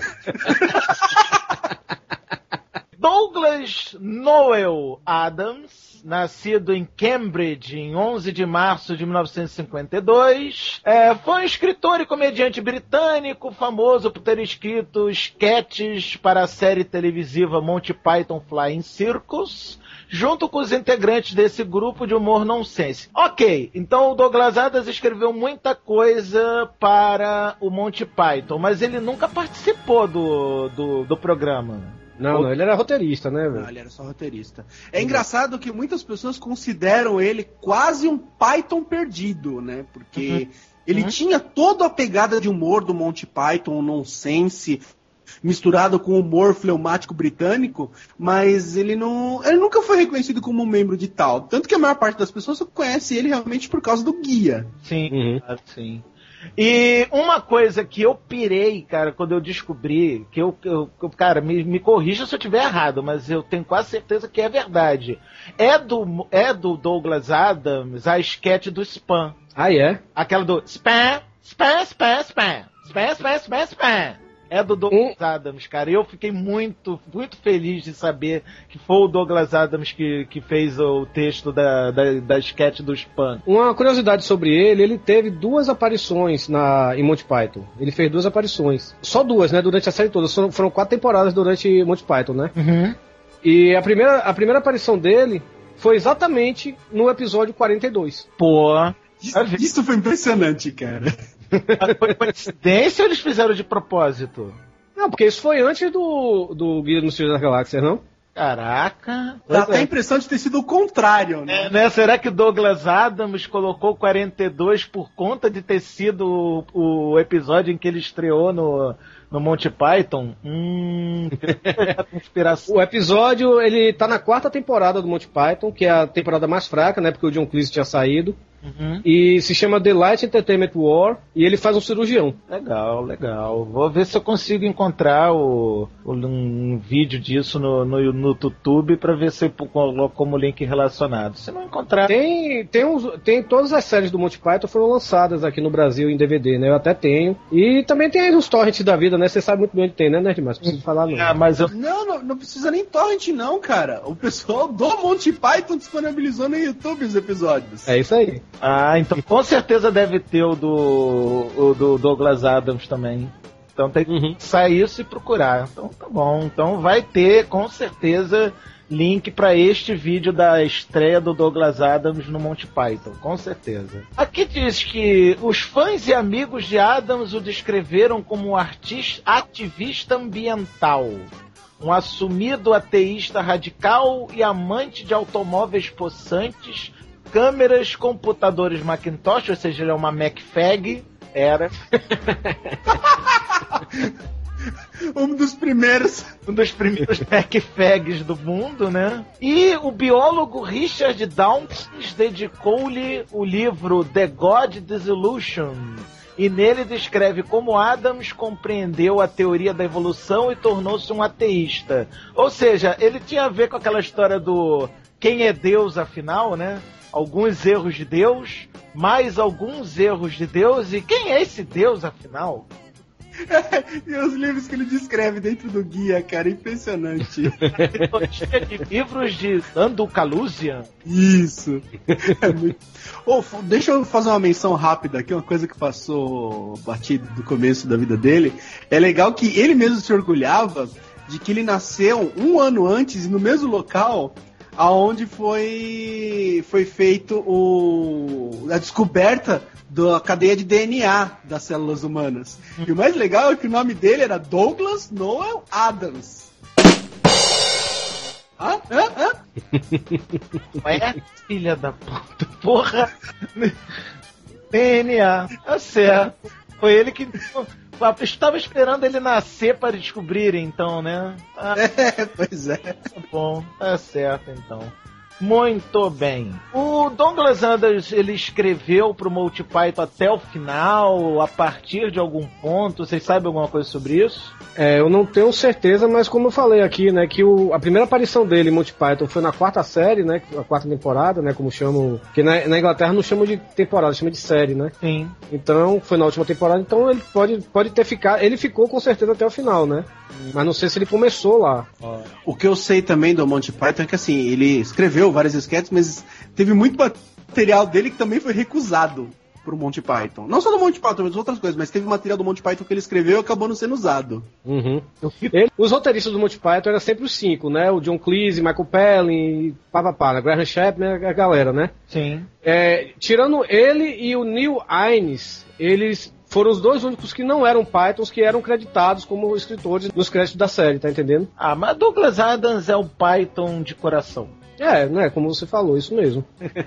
Douglas Noel Adams, nascido em Cambridge em onze de março de mil novecentos e cinquenta e dois, é, foi um escritor e comediante britânico, famoso por ter escrito sketches para a série televisiva Monty Python Flying Circus, junto com os integrantes desse grupo de humor nonsense. Ok, então o Douglas Adams escreveu muita coisa para o Monty Python, mas ele nunca participou do, do, do programa. Não, não, ele era roteirista, né, velho? Não, ele era só roteirista. É engraçado que muitas pessoas consideram ele quase um Python perdido, né? Porque uhum. ele uhum. tinha toda a pegada de humor do Monty Python, o nonsense, misturado com o humor fleumático britânico, mas ele não, ele nunca foi reconhecido como um membro de tal. Tanto que a maior parte das pessoas só conhece ele realmente por causa do guia. Sim, uhum. sim. E uma coisa que eu pirei, cara, quando eu descobri, que eu, eu cara, me, me corrija se eu estiver errado, mas eu tenho quase certeza que é verdade. É do, é do Douglas Adams a sketch do Spam. Ah, é? Yeah. Aquela do Spam, Spam, Spam, Spam, Spam, Spam, Spam, Spam. É do Douglas hum. Adams, cara. E eu fiquei muito, muito feliz de saber que foi o Douglas Adams que, que fez o texto da, da, da sketch do Spam. Uma curiosidade sobre ele, ele teve duas aparições na, em Monty Python. Ele fez duas aparições. Só duas, né? Durante a série toda. Foram, foram quatro temporadas durante Monty Python, né? Uhum. E a primeira, a primeira aparição dele foi exatamente no episódio quarenta e dois. Pô... Isso, isso foi impressionante, cara. Foi coincidência ou eles fizeram de propósito? Não, porque isso foi antes do, do Guia dos Mochileiros das Galáxias, não? Caraca. Dá até a impressão de ter sido o contrário, né? É, né? Será que Douglas Adams colocou quarenta e dois por conta de ter sido o, o episódio em que ele estreou no, no Monty Python? Hum, conspiração. O episódio, ele tá na quarta temporada do Monty Python, que é a temporada mais fraca, né? Porque o John Cleese tinha saído. Uhum. E se chama The Light Entertainment War, e ele faz um cirurgião. Legal, legal. Vou ver se eu consigo encontrar o, o, um vídeo disso no, no, no YouTube pra ver se eu coloco como link relacionado. Se não encontrar... Tem, tem, uns, tem todas as séries do Monty Python foram lançadas aqui no Brasil em D V D, né? Eu até tenho. E também tem os torrents da vida, né? Você sabe muito bem onde tem, né, Nerdmar? Não preciso falar, não. Ah, mas eu... não, não, não precisa nem torrent, não, cara. O pessoal do Monty Python disponibilizou no YouTube os episódios. É isso aí. Ah, então com certeza deve ter o do, o do Douglas Adams também. Então tem que uhum. sair isso e procurar. Então tá bom. Então vai ter com certeza link para este vídeo da estreia do Douglas Adams no Monty Python, com certeza. Aqui diz que os fãs e amigos de Adams o descreveram como um artista, ativista ambiental, um assumido ateísta radical e amante de automóveis possantes, câmeras, computadores Macintosh, ou seja, ele é uma MacFag, era... Um dos primeiros. Um dos primeiros MacFags do mundo, né? E o biólogo Richard Dawkins dedicou-lhe o livro The God Disillusion. E nele descreve como Adams compreendeu a teoria da evolução e tornou-se um ateísta. Ou seja, ele tinha a ver com aquela história do quem é Deus afinal, né? Alguns erros de Deus, mais alguns erros de Deus. E quem é esse Deus afinal? E os livros que ele descreve dentro do guia, cara, impressionante. De livros de Ando Calusian. Isso. É muito... oh, deixa eu fazer uma menção rápida aqui, uma coisa que passou batido do começo da vida dele. É legal que ele mesmo se orgulhava de que ele nasceu um ano antes, no mesmo local aonde foi, foi feito o, a descoberta da cadeia de D N A das células humanas. Hum. E o mais legal é que o nome dele era Douglas Noel Adams. Hã? Hã? Hã? É, filha da puta, porra. D N A, tá certo. Foi ele que... Estava esperando ele nascer para descobrirem, então, né? Ah, é, pois é. Tá bom, tá certo, então. Muito bem. O Douglas Adams, ele escreveu pro Monty Python até o final, a partir de algum ponto. Vocês sabem alguma coisa sobre isso? É, eu não tenho certeza, mas como eu falei aqui, né, que o, a primeira aparição dele em Monty Python foi na quarta série, né, a quarta temporada, né, como chamam, que na, na Inglaterra não chamam de temporada, chamam de série, né? Sim. Então, foi na última temporada, então ele pode, pode ter ficado, ele ficou com certeza até o final, né? Hum. Mas não sei se ele começou lá. O que eu sei também do Monty Python é que, assim, ele escreveu várias sketches, mas teve muito material dele que também foi recusado pro Monty Python. Não só do Monty Python, mas outras coisas, mas teve material do Monty Python que ele escreveu e acabou não sendo usado. Uhum. Ele, os roteiristas do Monty Python eram sempre os cinco, né? O John Cleese, Michael Palin, pá, pá, pá, Graham Chapman, a galera, né? Sim. É, tirando ele e o Neil Innes, eles foram os dois únicos que não eram Pythons, que eram creditados como escritores nos créditos da série, tá entendendo? Ah, mas Douglas Adams é o Python de coração. É, né, como você falou, isso mesmo.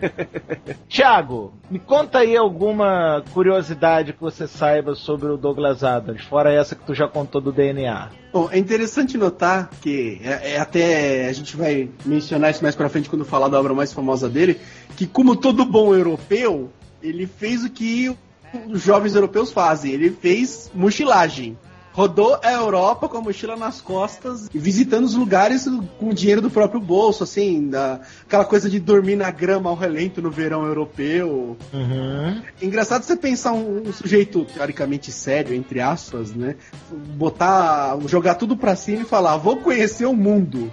Thiago, me conta aí alguma curiosidade que você saiba sobre o Douglas Adams, fora essa que tu já contou do D N A. Bom, é interessante notar que, é, é até a gente vai mencionar isso mais pra frente quando falar da obra mais famosa dele, que como todo bom europeu, ele fez o que os jovens europeus fazem, ele fez mochilagem. Rodou a Europa com a mochila nas costas, visitando os lugares com o dinheiro do próprio bolso, assim, da, aquela coisa de dormir na grama ao relento no verão europeu. Uhum. Engraçado você pensar um, um sujeito teoricamente sério, entre aspas, né? Botar, jogar tudo pra cima e falar, vou conhecer o mundo.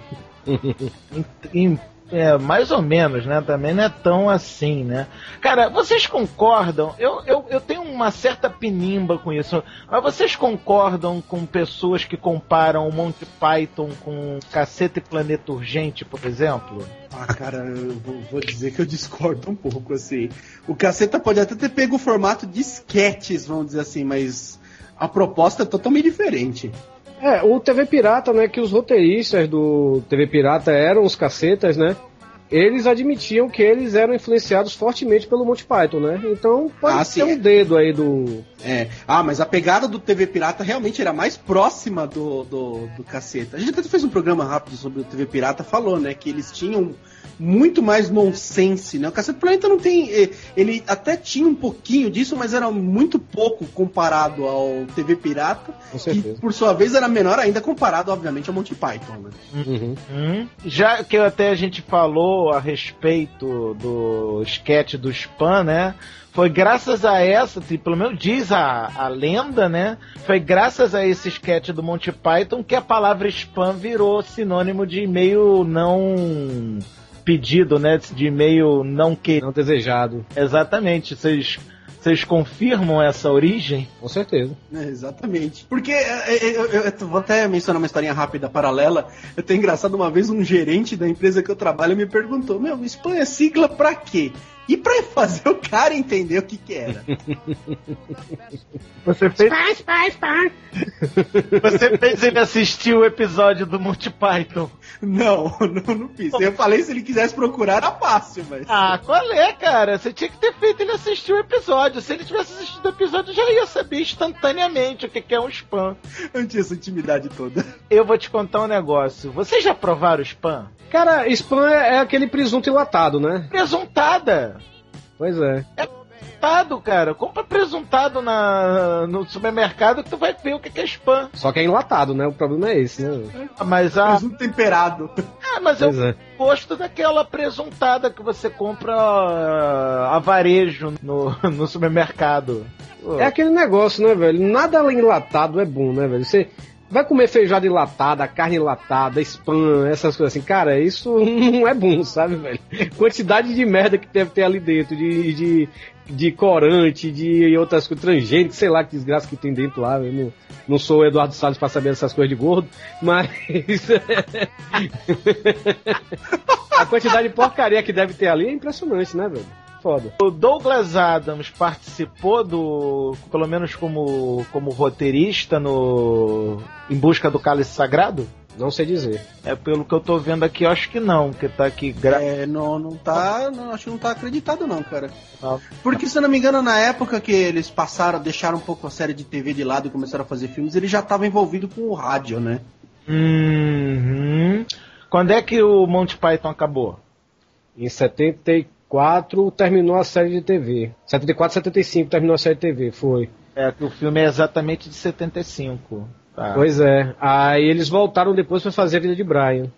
É, mais ou menos, né? Também não é tão assim, né? Cara, vocês concordam? Eu, eu, eu tenho uma certa pinimba com isso, mas vocês concordam com pessoas que comparam o Monty Python com Caceta e Planeta Urgente, por exemplo? Ah, cara, eu vou, vou dizer que eu discordo um pouco, assim. O Caceta pode até ter pego o formato de sketches, vamos dizer assim, mas a proposta é totalmente diferente. É, o T V Pirata, né, que os roteiristas do T V Pirata eram os cacetas, né, eles admitiam que eles eram influenciados fortemente pelo Monty Python, né, então pode ah, ser sim. um dedo aí do... É, ah, mas a pegada do T V Pirata realmente era mais próxima do, do, do Caceta. A gente até fez um programa rápido sobre o T V Pirata, falou, né, que eles tinham muito mais nonsense, né? O Cacete Planeta não tem... Ele até tinha um pouquinho disso, mas era muito pouco comparado ao T V Pirata, que por sua vez era menor ainda comparado, obviamente, ao Monty Python, né? Uhum. Uhum. Já que até a gente falou a respeito do sketch do Spam, né? Foi graças a essa, pelo menos diz a, a lenda, né? Foi graças a esse sketch do Monty Python que a palavra spam virou sinônimo de e-mail não... pedido, né? De e-mail não que não desejado. Exatamente. Vocês vocês confirmam essa origem? Com certeza. É, exatamente. Porque eu, eu, eu vou até mencionar uma historinha rápida paralela. Eu tenho engraçado, uma vez um gerente da empresa que eu trabalho me perguntou: meu, spam é sigla pra quê? E pra fazer o cara entender o que que era. Você fez... Spam, spam, spam. Você fez ele assistir o episódio do Monty Python? Não, não, não fiz. Eu falei, se ele quisesse procurar, era fácil, mas... Ah, qual é, cara? Você tinha que ter feito ele assistir o episódio. Se ele tivesse assistido o episódio, já ia saber instantaneamente o que que é um spam. Eu não tinha essa intimidade toda. Eu vou te contar um negócio. Vocês já provaram spam? Cara, spam é, é aquele presunto enlatado, né? Presuntada. Pois é. É presuntado, cara. Compra presuntado na, no supermercado que tu vai ver o que é spam. Só que é enlatado, né? O problema é esse, né? Mas a... Presunto temperado. Ah, mas é o é. gosto daquela presuntada que você compra uh, a varejo no, no supermercado. É aquele negócio, né, velho? Nada enlatado é bom, né, velho? Você... vai comer feijoada enlatada, carne enlatada, spam, essas coisas assim. Cara, isso não é bom, sabe, velho? Quantidade de merda que deve ter ali dentro, de, de, de corante, de outras coisas, transgênicos, sei lá que desgraça que tem dentro lá. Eu não, não sou o Eduardo Salles pra saber essas coisas de gordo, mas... a quantidade de porcaria que deve ter ali é impressionante, né, velho? Foda. O Douglas Adams participou do, pelo menos como, como roteirista no Em Busca do Cálice Sagrado? Não sei dizer. É, pelo que eu tô vendo aqui, eu acho que não, que tá aqui... Gra... É, não, não tá, não, acho que não tá acreditado não, cara. Não. Porque, se eu não me engano, na época que eles passaram, deixaram um pouco a série de T V de lado e começaram a fazer filmes, ele já tava envolvido com o rádio, né? Uhum. Quando é que o Monty Python acabou? Em setenta e quatro terminou a série de T V. setenta e quatro, setenta e cinco terminou a série de T V, foi. É, que o filme é exatamente de setenta e cinco. Tá. Pois é. Aí eles voltaram depois pra fazer a vida de Brian.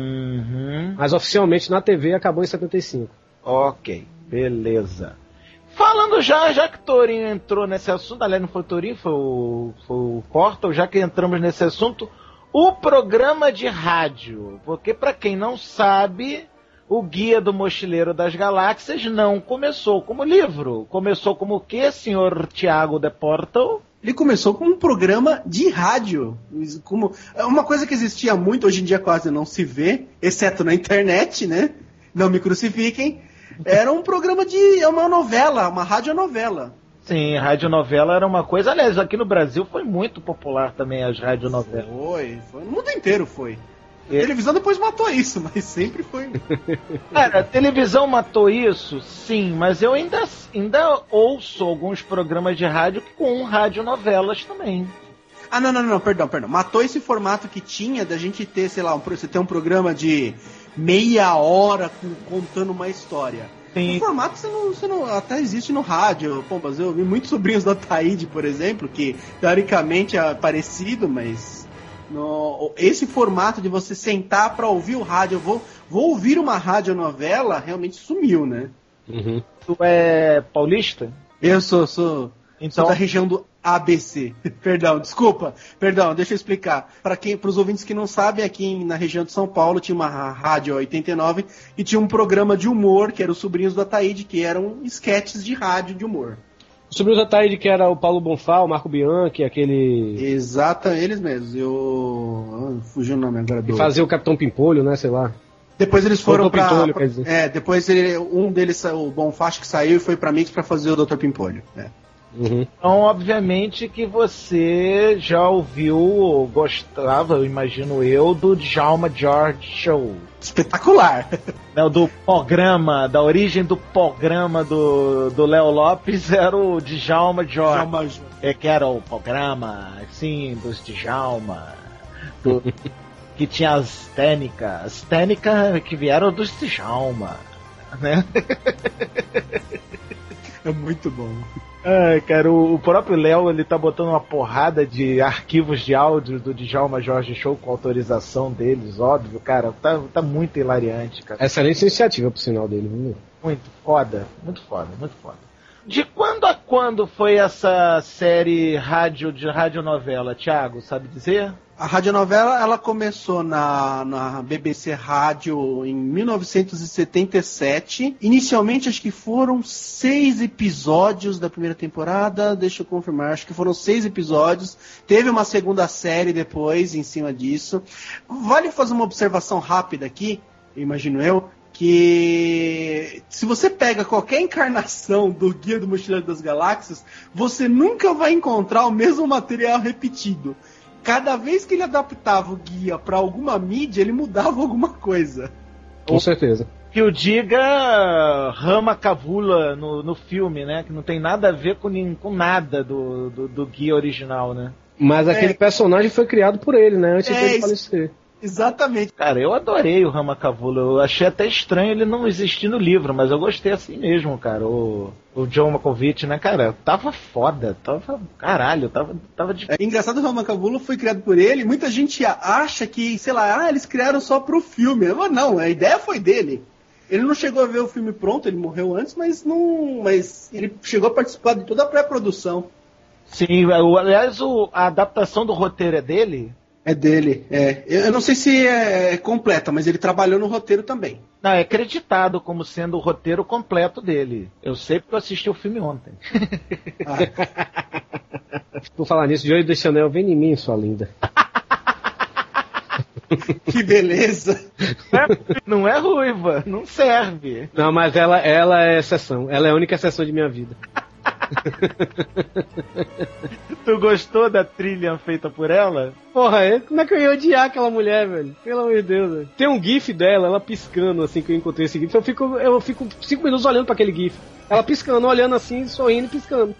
Uhum. Mas oficialmente na T V acabou em setenta e cinco. Ok, beleza. Falando já, já que o Torinho entrou nesse assunto, aliás, não foi o Torinho, foi o, foi o Portal, já que entramos nesse assunto, o programa de rádio. Porque, pra quem não sabe... O Guia do Mochileiro das Galáxias não começou como livro. Começou como o quê, senhor Thiago de Portal? Ele começou como um programa de rádio. Como uma coisa que existia muito, hoje em dia quase não se vê, exceto na internet, né? Não me crucifiquem. Era um programa de... uma novela, uma radionovela. Sim, radionovela era uma coisa... Aliás, aqui no Brasil foi muito popular também as radionovelas. Foi, foi. No mundo inteiro foi. A televisão depois matou isso, mas sempre foi... Cara, a televisão matou isso, sim, mas eu ainda, ainda ouço alguns programas de rádio com radionovelas também. Ah, não, não, não, perdão, perdão. Matou esse formato que tinha da gente ter, sei lá, um, você ter um programa de meia hora com, contando uma história. Sim. O formato você não, você não, até existe no rádio. Pô, mas eu vi muitos sobrinhos da Taíde, por exemplo, que teoricamente é parecido, mas... No, esse formato de você sentar pra ouvir o rádio, eu vou, vou ouvir uma radionovela, realmente sumiu, né? Uhum. Tu é paulista? Eu sou, sou, então... sou da região do A B C. Perdão, desculpa, perdão, deixa eu explicar. Para quem, para os ouvintes que não sabem, aqui na região de São Paulo tinha uma rádio oitenta e nove e tinha um programa de humor, que era os Sobrinhos da Taíde, que eram esquetes de rádio de humor. O Sobrinhos da Taíde, que era o Paulo Bonfá, o Marco Bianchi, aquele... Exato, eles mesmos. Eu... Fugiu o nome agora do... E fazia o Capitão Pimpolho, né, sei lá. Depois eles foram pra... Pimpolho, pra... É, depois ele... um deles, o Bonfá, que saiu e foi pra Mix pra fazer o doutor Pimpolho. É. Uhum. Então, obviamente que você já ouviu, gostava, eu imagino eu, do Djalma George Show. Espetacular! Não, do programa, da origem do programa do, do Léo Lopes era o Djalma George. Djalma... É que era o programa, assim, dos Djalma. Do, que tinha as técnicas. As técnicas que vieram dos Djalma, né? É muito bom. Ai, cara, o, o próprio Léo, ele tá botando uma porrada de arquivos de áudio do Djalma Jorge Show com autorização deles, óbvio, cara, tá, tá muito hilariante, cara. Excelente iniciativa pro sinal dele, viu? Muito foda, muito foda, muito foda. De quando a quando foi essa série rádio de radionovela, Thiago, sabe dizer? A radionovela, ela começou na, na B B C Rádio em mil novecentos e setenta e sete. Inicialmente, acho que foram seis episódios da primeira temporada. Deixa eu confirmar, acho que foram seis episódios. Teve uma segunda série depois, em cima disso. Vale fazer uma observação rápida aqui, imagino eu, que se você pega qualquer encarnação do Guia do Mochileiro das Galáxias, você nunca vai encontrar o mesmo material repetido. Cada vez que ele adaptava o guia para alguma mídia, ele mudava alguma coisa. Com certeza. Que o diga Rama Cavula no, no filme, né? Que não tem nada a ver com, com nada do, do, do guia original, né? Mas aquele é. personagem foi criado por ele, né? Antes é, dele falecer. Exatamente. Cara, eu adorei o Rama Cavula. Eu achei até estranho ele não existir no livro, mas eu gostei assim mesmo, cara. O, o John Malkovich, né, cara? Tava foda. Tava. Caralho, tava, tava de. É engraçado, o Rama Cavula foi criado por ele. Muita gente acha que, sei lá, ah, eles criaram só pro filme. Mas não, a ideia foi dele. Ele não chegou a ver o filme pronto, ele morreu antes, mas não. Mas ele chegou a participar de toda a pré-produção. Sim, aliás, o, a adaptação do roteiro é dele. É dele, é. Eu não sei se é completa, mas ele trabalhou no roteiro também. Não, é acreditado como sendo o roteiro completo dele. Eu sei porque eu assisti o filme ontem. Ah. Por falar nisso, Joey de Chanel, vem em mim, sua linda. Que beleza! Não é ruiva, não serve. Não, mas ela, ela é exceção. Ela é a única exceção de minha vida. Tu gostou da trilha feita por ela? Porra, é, como é que eu ia odiar aquela mulher, velho? Pelo amor de Deus, velho. Tem um gif dela, ela piscando, assim, que eu encontrei esse gif. Eu fico, eu fico cinco minutos olhando pra aquele gif. Ela piscando, olhando assim, sorrindo e piscando.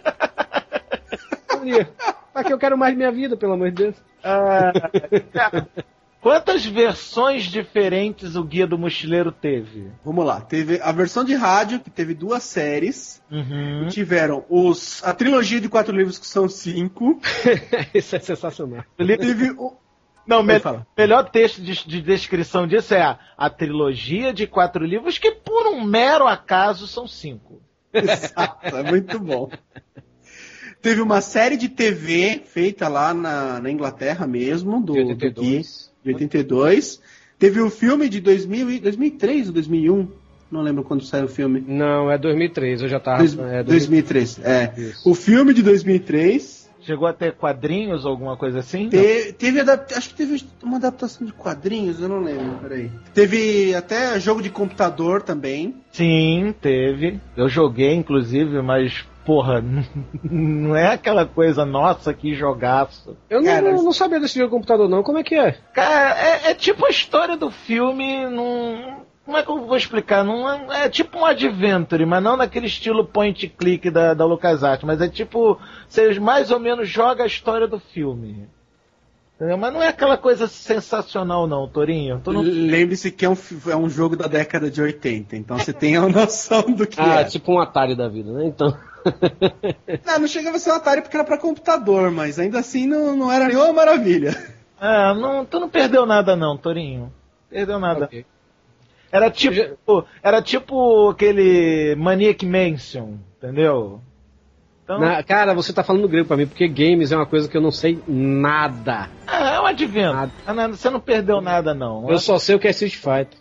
Pra que eu quero mais de minha vida, pelo amor de Deus? Ah, quantas versões diferentes o Guia do Mochileiro teve? Vamos lá, teve a versão de rádio, que teve duas séries. Uhum. Tiveram os, a trilogia de quatro livros, que são cinco. Isso é sensacional. Teve o... Não, me, melhor texto de, de descrição disso é a, a trilogia de quatro livros, que por um mero acaso são cinco. Exato, é muito bom. Teve uma série de T V feita lá na, na Inglaterra mesmo, do, de oitenta e dois. Do de oitenta e dois. Teve o filme de dois mil e, dois mil e três ou dois mil e um, não lembro quando saiu o filme. Não, é dois mil e três, eu já tava... Dois, é, dois mil e três, é. Isso. O filme de dois mil e três... Chegou a ter quadrinhos ou alguma coisa assim? Te, teve, acho que teve uma adaptação de quadrinhos, eu não lembro, peraí. Teve até jogo de computador também. Sim, teve. Eu joguei, inclusive, mas... Porra, não é aquela coisa, nossa, que jogaço. Eu não, cara, não, não sabia desse jogo de computador, não. Como é que é? Cara, é, é tipo a história do filme. Num, como é que eu vou explicar? Num, é tipo um adventure, mas não naquele estilo point click da, da LucasArts. Mas é tipo, você mais ou menos joga a história do filme. Entendeu? Mas não é aquela coisa sensacional, não, Torinho. Não... Lembre-se que é um, é um jogo da década de oitenta, então você tem a noção do que ah, é. Ah, tipo um Atari da vida, né? Então... Não, não chegava a ser um Atari porque era pra computador, mas ainda assim não, não era nenhuma maravilha. Ah, não, tu não perdeu nada não, Torinho. Perdeu nada. Okay. Era tipo, era tipo aquele Maniac Mansion, entendeu? Então... Na, cara, você tá falando grego pra mim, porque games é uma coisa que eu não sei nada. Ah, é um advento. Ah, você não perdeu nada não. Eu só sei o que é Street Fighter.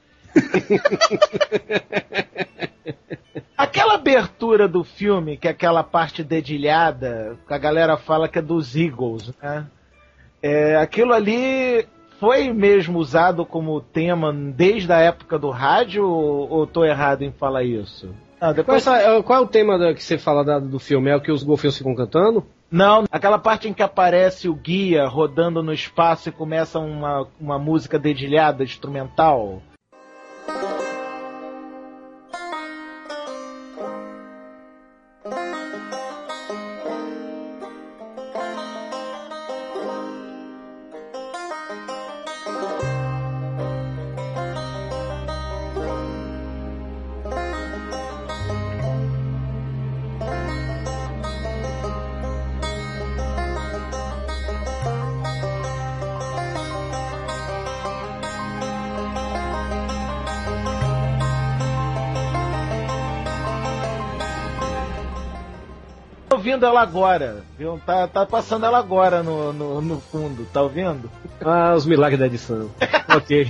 Aquela abertura do filme, que é aquela parte dedilhada, que a galera fala que é dos Eagles, né? É, aquilo ali foi mesmo usado como tema desde a época do rádio, ou, ou tô errado em falar isso? Ah, depois... qual, é, qual é o tema da, que você fala da, do filme? É o que os golfinhos ficam cantando? Não, aquela parte em que aparece o guia rodando no espaço e começa uma, uma música dedilhada, instrumental. Tô ouvindo ela agora, viu? Tá, tá passando ela agora no, no, no fundo, tá ouvindo? Ah, os milagres da edição. Ok.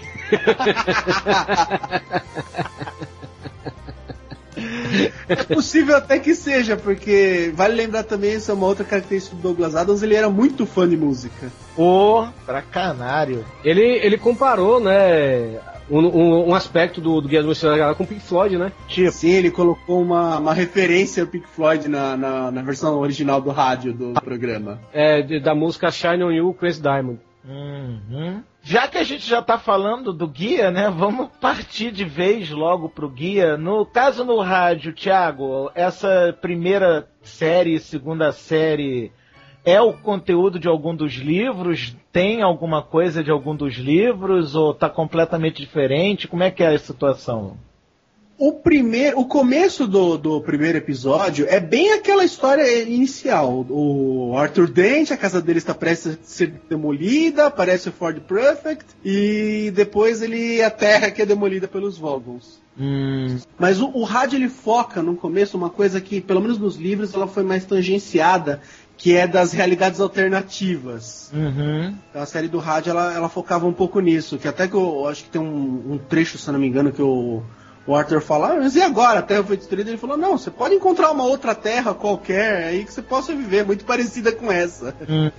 É possível até que seja, porque vale lembrar também, essa é uma outra característica do Douglas Adams, ele era muito fã de música. Pô, pra canário. Ele, ele comparou, né, um, um, um aspecto do, do Guia do Mochileiro da Galáxia com o Pink Floyd, né? Tipo. Sim, ele colocou uma, uma referência ao Pink Floyd na, na, na versão original do rádio do programa. É, de, da música Shine On You, Crazy Diamond. Uhum. Já que a gente já tá falando do guia, né? Vamos partir de vez logo pro guia. No caso no rádio, Thiago, essa primeira série, segunda série, é o conteúdo de algum dos livros? Tem alguma coisa de algum dos livros? Ou tá completamente diferente? Como é que é a situação? O, primeiro, o começo do, do primeiro episódio é bem aquela história inicial. O Arthur Dent, a casa dele está prestes a ser demolida, aparece o Ford Prefect, e depois ele a terra que é demolida pelos Vogons. Hum. Mas o, o rádio ele foca no começo uma coisa que, pelo menos nos livros, ela foi mais tangenciada, que é das realidades alternativas. Uhum. Então, a série do rádio ela, ela focava um pouco nisso, que até que eu, eu acho que tem um, um trecho, se não me engano, que eu... O Arthur fala, ah, mas e agora? A Terra foi destruída? Ele falou, não, você pode encontrar uma outra Terra qualquer aí que você possa viver, muito parecida com essa.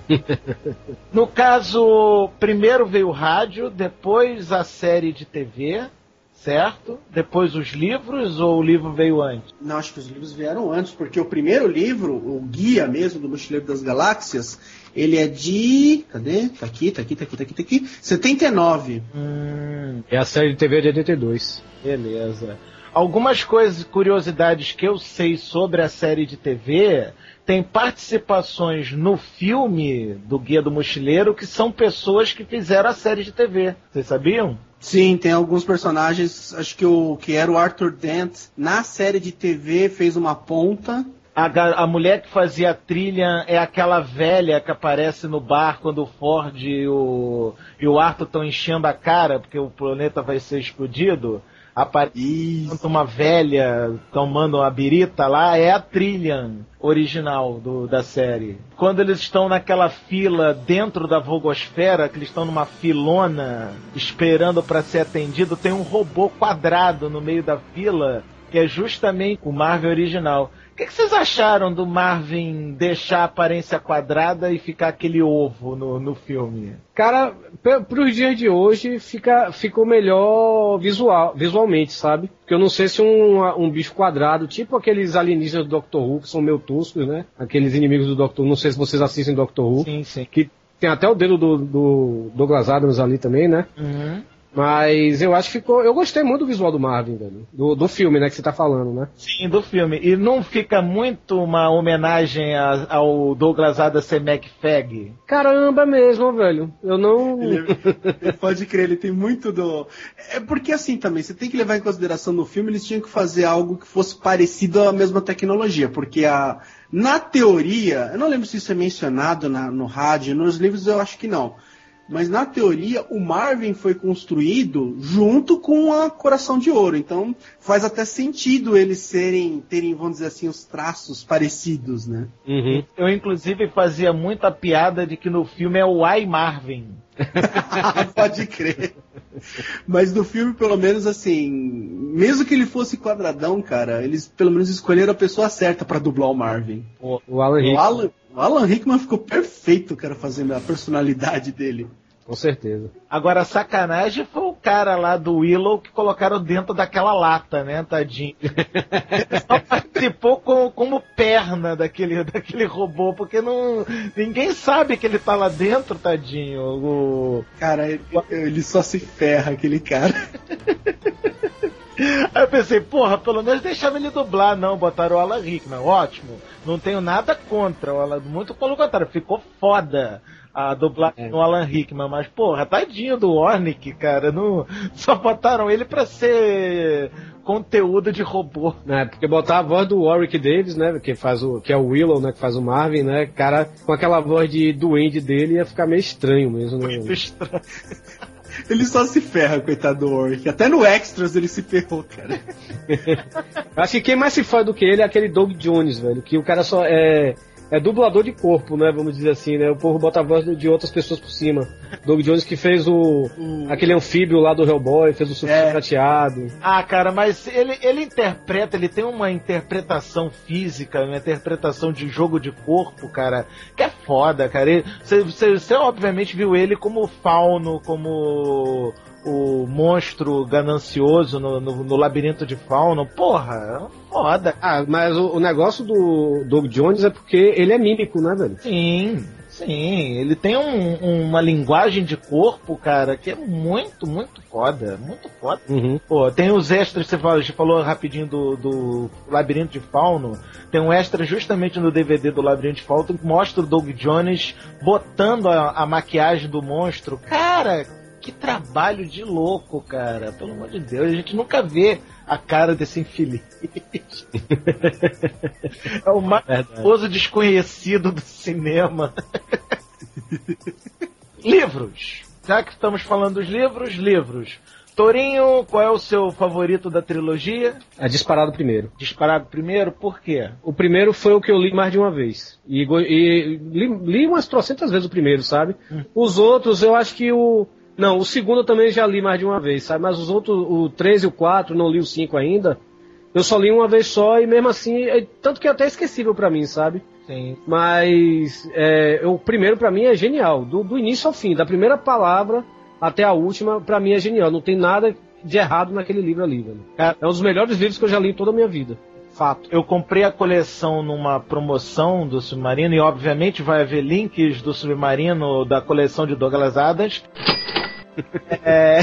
No caso, primeiro veio o rádio, depois a série de T V, certo? Depois os livros, ou o livro veio antes? Não, acho que os livros vieram antes, porque o primeiro livro, o guia mesmo do Mochileiro das Galáxias, ele é de... Cadê? Tá aqui, tá aqui, tá aqui, tá aqui, tá aqui. setenta e nove. Hum. É a série de T V de oitenta e dois. Beleza. Algumas coisas, curiosidades que eu sei sobre a série de T V, tem participações no filme do Guia do Mochileiro que são pessoas que fizeram a série de T V. Vocês sabiam? Sim, tem alguns personagens, acho que o que era o Arthur Dent, na série de T V fez uma ponta. A, a mulher que fazia a trilha é aquela velha que aparece no bar quando o Ford e o, e o Arthur estão enchendo a cara porque o planeta vai ser explodido. Aparece uma velha tomando uma birita lá, é a Trillian original do, da série. Quando eles estão naquela fila dentro da Vogosfera, que eles estão numa filona esperando para ser atendido, tem um robô quadrado no meio da fila, que é justamente o Marvin original. O que, que vocês acharam do Marvin deixar a aparência quadrada e ficar aquele ovo no, no filme? Cara, para os dias de hoje fica, ficou melhor visual, visualmente, sabe? Porque eu não sei se um, um bicho quadrado, tipo aqueles alienígenas do Doctor Who, que são meio toscos, né? Aqueles inimigos do Doctor Who, não sei se vocês assistem Doctor Who. Sim, sim. Que tem até o dedo do, do Douglas Adams ali também, né? Uhum. Mas eu acho que ficou... Eu gostei muito do visual do Marvin, velho. Do, do filme, né, que você tá falando, né? Sim, do filme. E não fica muito uma homenagem a, ao Douglas Adams ser McFag? Caramba mesmo, velho. Eu não... Ele, ele pode crer, ele tem muito do... É porque assim também, você tem que levar em consideração no filme, eles tinham que fazer algo que fosse parecido à mesma tecnologia, porque a... Na teoria, eu não lembro se isso é mencionado na, no rádio, nos livros eu acho que não. Mas na teoria o Marvin foi construído junto com a Coração de Ouro, então faz até sentido eles serem, terem, vamos dizer assim, os traços parecidos, né? Uhum. Eu inclusive fazia muita piada de que no filme é o I Marvin. Pode crer. Mas no filme, pelo menos assim, mesmo que ele fosse quadradão, cara, eles pelo menos escolheram a pessoa certa pra dublar o Marvin. O, o Alan Rickman. O Alan, o Alan Rickman ficou perfeito, cara, fazendo a personalidade dele. Com certeza. Agora, a sacanagem foi o cara lá do Willow que colocaram dentro daquela lata, né, tadinho. Ele só participou com, como perna daquele, daquele robô, porque não, ninguém sabe que ele tá lá dentro, tadinho. O... Cara, ele, ele só se ferra, aquele cara. Aí eu pensei, porra, pelo menos deixava ele dublar. Não, botaram o Alan Rickman, ótimo. Não tenho nada contra o Alan, muito pelo contrário, ficou foda a dublagem é. no Alan Rickman, mas porra, tadinho do Warnick, cara, não, só botaram ele pra ser conteúdo de robô. É, porque botar a voz do Warwick Davis, né, que, faz o, que é o Willow, né, que faz o Marvin, né, cara, com aquela voz de duende dele ia ficar meio estranho mesmo, né? Muito estranho. Ele só se ferra, coitado do Warwick. Até no Extras ele se ferrou, cara. Acho que quem mais se faz do que ele é aquele Doug Jones, velho. Que o cara só é, é dublador de corpo, né? Vamos dizer assim, né? O povo bota a voz de outras pessoas por cima. Doug Jones que fez o... Uh. aquele anfíbio lá do Hellboy, fez o Surfista é. Prateado. Ah, cara, mas ele, ele interpreta, ele tem uma interpretação física, uma interpretação de jogo de corpo, cara, que é foda, cara. Você obviamente viu ele como fauno, como o monstro ganancioso no, no, no labirinto de fauno. Porra, é foda. Ah, mas o, o negócio do Doug Jones é porque ele é mímico, né, velho? Sim. Sim, ele tem um, uma linguagem de corpo, cara, que é muito, muito foda, muito foda. Uhum. Pô, tem os extras, você falou, você falou rapidinho do, do Labirinto de Fauno, tem um extra justamente no D V D do Labirinto de Fauno que mostra o Doug Jones botando a, a maquiagem do monstro. Cara, que trabalho de louco, cara, pelo amor de Deus, a gente nunca vê a cara desse infeliz. É o mais famoso desconhecido do cinema. Livros. Já que estamos falando dos livros, livros. Torinho, qual é o seu favorito da trilogia? É disparado primeiro. Disparado primeiro? Por quê? O primeiro foi o que eu li mais de uma vez. E, e li, li umas trocentas vezes o primeiro, sabe? Hum. Os outros, eu acho que o... Não, o segundo eu também já li mais de uma vez, sabe? Mas os outros, o três e o quatro, não li o cinco ainda. Eu só li uma vez só e mesmo assim, é, tanto que é até esquecível pra mim, sabe? Sim. Mas é, o primeiro pra mim é genial, do, do início ao fim, da primeira palavra até a última, pra mim é genial. Não tem nada de errado naquele livro ali, velho. É, é um dos melhores livros que eu já li em toda a minha vida. Fato. Eu comprei a coleção numa promoção do Submarino e obviamente vai haver links do Submarino da coleção de Douglas Adams. É,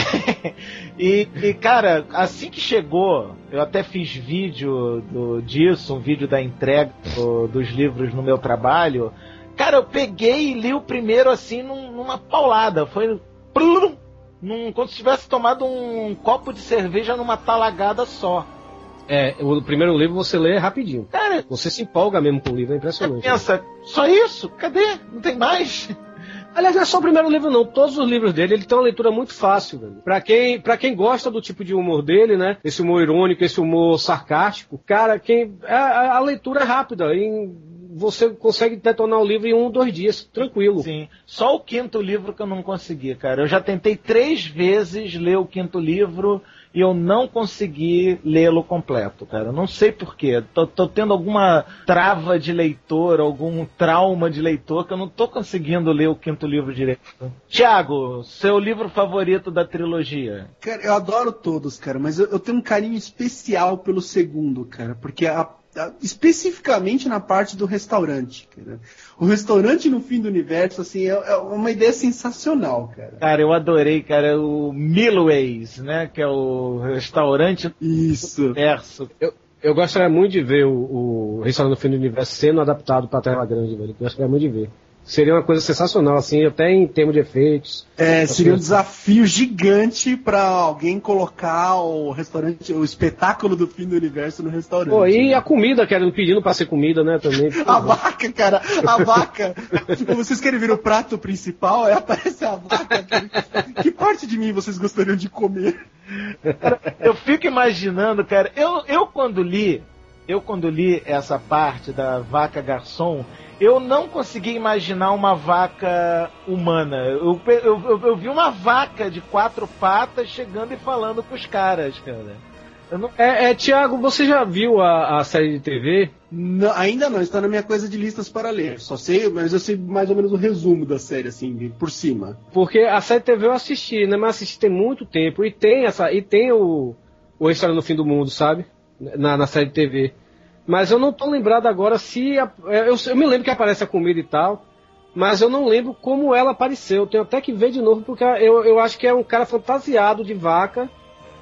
e, e cara, assim que chegou, eu até fiz vídeo do, disso, um vídeo da entrega do, dos livros no meu trabalho. Cara, eu peguei e li o primeiro assim num, numa paulada. Foi plum, num, como se tivesse tomado um copo de cerveja numa talagada só. É, o primeiro livro você lê rapidinho. Cara, você se empolga mesmo com o livro, é impressionante. Pensa, né? Só isso? Cadê? Não tem mais? Aliás, não é só o primeiro livro não, todos os livros dele, ele tem uma leitura muito fácil, velho. Pra quem, pra quem gosta do tipo de humor dele, né, esse humor irônico, esse humor sarcástico, cara, quem, a, a leitura é rápida, em, você consegue detonar o livro em um, dois dias, tranquilo. Sim, só o quinto livro que eu não consegui, cara, eu já tentei três vezes ler o quinto livro e eu não consegui lê-lo completo, cara. Eu não sei porquê. Tô, tô tendo alguma trava de leitor, algum trauma de leitor que eu não tô conseguindo ler o quinto livro direito. Tiago, seu livro favorito da trilogia? Cara, eu adoro todos, cara, mas eu, eu tenho um carinho especial pelo segundo, cara, porque a especificamente na parte do restaurante, cara. O restaurante no fim do universo, assim, é, é uma ideia sensacional, cara. Cara, eu adorei, cara, o Milways, né, que é o restaurante Isso. do universo. Eu, eu gostaria muito de ver o, o restaurante no fim do universo sendo adaptado pra tela grande, velho. Eu gostaria muito de ver. Seria uma coisa sensacional, assim, até em termos de efeitos. É, seria um desafio gigante pra alguém colocar o restaurante, o espetáculo do fim do universo no restaurante. Pô, e né? A comida, querendo, pedindo pra ser comida, né, também. A vaca, cara, a vaca. Tipo, vocês querem ver o prato principal? Aí aparece a vaca. Que parte de mim vocês gostariam de comer? Cara, eu fico imaginando, cara, eu, eu quando li, eu quando li essa parte da vaca garçom, eu não consegui imaginar uma vaca humana. Eu, eu, eu, eu vi uma vaca de quatro patas chegando e falando com os caras, cara. Eu não... é, é, Tiago, você já viu a, a série de T V? Não, ainda não, está na minha coisa de listas para ler. Só sei, mas eu sei mais ou menos o resumo da série, assim, por cima. Porque a série de T V eu assisti, né? Mas assisti tem muito tempo. E tem, essa, e tem o, o História no Fim do Mundo, sabe? Na, na série de T V. Mas eu não tô lembrado agora se... A, eu, eu me lembro que aparece a comida e tal, mas eu não lembro como ela apareceu. Eu tenho até que ver de novo, porque eu, eu acho que é um cara fantasiado de vaca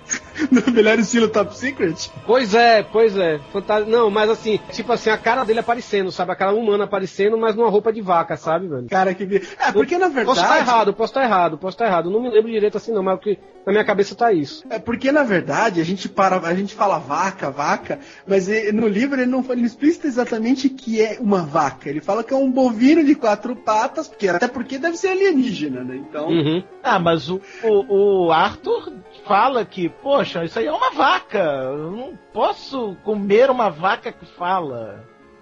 No melhor estilo Top Secret? Pois é, pois é. Fanta... Não, mas assim, tipo assim, a cara dele aparecendo, sabe? A cara humana aparecendo, mas numa roupa de vaca, sabe, velho? Cara, que... É, porque na verdade... Posso estar errado, posso estar errado, posso estar errado. Não me lembro direito assim não, mas o que na minha cabeça tá isso. É porque na verdade a gente para, a gente fala vaca, vaca, mas ele, no livro ele não ele explica exatamente que é uma vaca. Ele fala que é um bovino de quatro patas, porque, até porque deve ser alienígena, né? Então... Uhum. Ah, mas o, o, o Arthur fala que, poxa, isso aí é uma vaca. Eu não posso comer uma vaca que fala.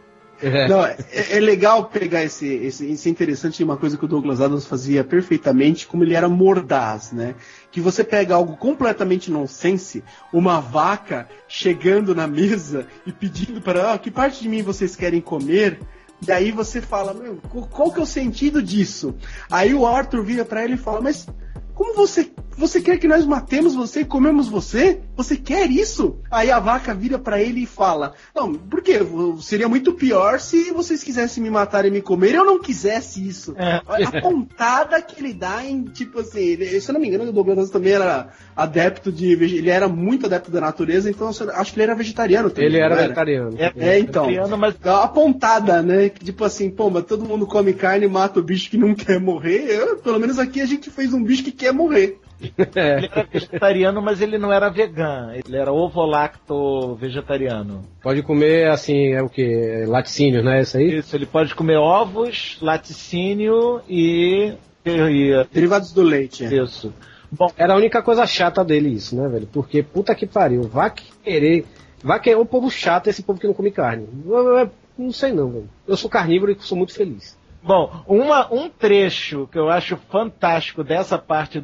É. Não, é, é legal pegar esse, esse, esse interessante, uma coisa que o Douglas Adams fazia perfeitamente, como ele era mordaz, né? Que você pega algo completamente nonsense, uma vaca chegando na mesa e pedindo para, ah, que parte de mim vocês querem comer? E aí você fala, meu, qual que é o sentido disso? Aí o Arthur vira para ele e fala, mas como você, você quer que nós matemos você e comemos você? Você quer isso? Aí a vaca vira pra ele e fala, não, por quê? Seria muito pior se vocês quisessem me matar e me comer e eu não quisesse isso. É. A pontada que ele dá em, tipo assim, ele, se eu não me engano, o Douglas também era adepto de, ele era muito adepto da natureza, então acho que ele era vegetariano também. Ele era, era vegetariano. É, é então, mas... a pontada, né, que tipo assim, pô, mas todo mundo come carne e mata o bicho que não quer morrer, eu, pelo menos aqui a gente fez um bicho que quer morrer. É. Ele era vegetariano, mas ele não era vegano. Ele era ovo-lacto vegetariano. Pode comer, assim, é o que? Laticínio, não é isso aí? Isso, ele pode comer ovos, laticínio e... e... derivados do leite. É. Isso. Bom, era a única coisa chata dele isso, né, velho? Porque, puta que pariu, vai querer... Vai querer um povo chato, esse povo que não come carne. Eu, eu, não sei não, velho. Eu sou carnívoro e sou muito feliz. Bom, uma, um trecho que eu acho fantástico dessa parte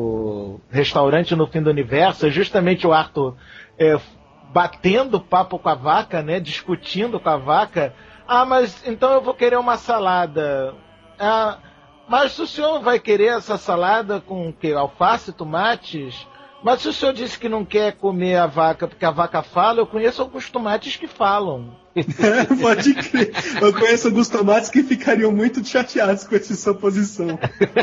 do restaurante no fim do universo é justamente o Arthur é, batendo papo com a vaca, né, discutindo com a vaca. Ah, mas então eu vou querer uma salada. Ah, mas se o senhor vai querer essa salada com que, alface, tomates? Mas se o senhor disse que não quer comer a vaca porque a vaca fala, eu conheço alguns tomates que falam. Pode crer. Eu conheço alguns tomates que ficariam muito chateados com essa sua posição.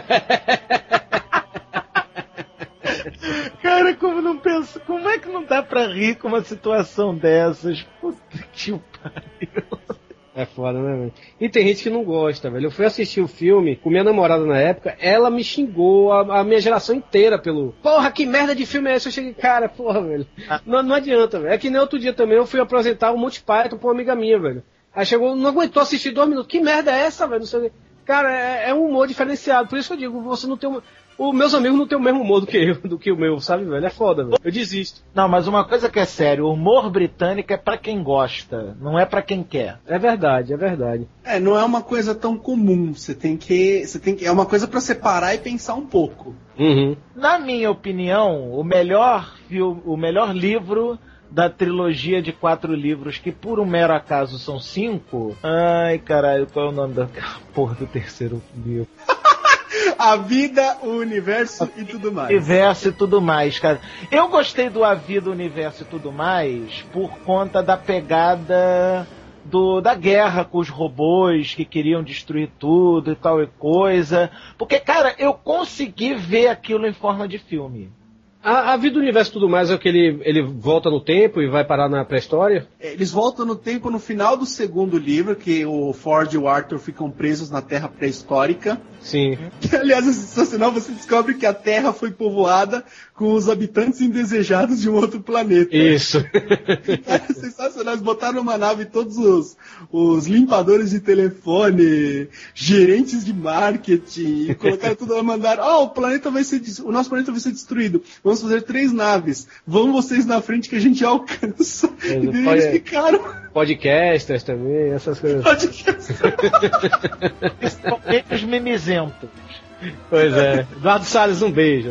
Cara, como não penso, como é que não dá pra rir com uma situação dessas? Puta que pariu. É foda, né, velho? E tem gente que não gosta, velho. Eu fui assistir o filme com minha namorada na época, ela me xingou a, a minha geração inteira pelo... Porra, que merda de filme é esse? Eu cheguei, cara, porra, velho. Não, não adianta, velho. É que nem outro dia também eu fui apresentar o Monty Python pra uma amiga minha, velho. Aí chegou, não aguentou assistir dois minutos. Que merda é essa, velho? Não sei o quê. Cara, é, é um humor diferenciado. Por isso que eu digo, você não tem uma... Os meus amigos não têm o mesmo humor do que eu, do que o meu, sabe, velho? É foda, velho. Eu desisto. Não, mas uma coisa que é sério, o humor britânico é pra quem gosta, não é pra quem quer. É verdade, é verdade. É, não é uma coisa tão comum. Você tem que... Você tem que é uma coisa pra separar e pensar um pouco. Uhum. Na minha opinião, o melhor, o melhor livro da trilogia de quatro livros, que por um mero acaso são cinco... Ai, caralho, qual é o nome da porra do terceiro livro? A vida, o universo e tudo mais. Universo e tudo mais, cara. Eu gostei do A Vida, o Universo e tudo mais por conta da pegada do, da guerra com os robôs que queriam destruir tudo e tal e coisa. Porque, cara, eu consegui ver aquilo em forma de filme. A, a vida, o universo e tudo mais é o que ele, ele volta no tempo e vai parar na pré-história? Eles voltam no tempo no final do segundo livro, que o Ford e o Arthur ficam presos na Terra pré-histórica. Sim. Que, aliás, é sensacional, você descobre que a Terra foi povoada com os habitantes indesejados de um outro planeta. Isso. É sensacional, eles botaram uma nave todos os, os limpadores de telefone, gerentes de marketing, e colocaram tudo lá, mandaram, ó, oh, o planeta vai ser, o nosso planeta vai ser destruído, vamos fazer três naves, vão vocês na frente que a gente alcança. É, e daí eles ficaram... Podcasters também, essas coisas. Podcasters. Principalmente os mimizentos. Pois é. Eduardo Salles, um beijo.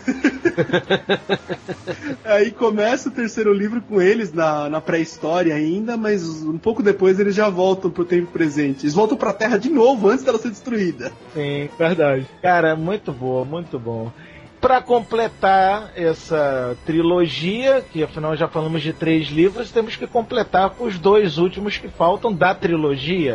Aí começa o terceiro livro com eles na, na pré-história ainda, mas um pouco depois eles já voltam pro tempo presente. Eles voltam pra Terra de novo antes dela ser destruída. Sim, verdade. Cara, muito boa, muito bom. Para completar essa trilogia, que afinal já falamos de três livros, temos que completar com os dois últimos que faltam da trilogia.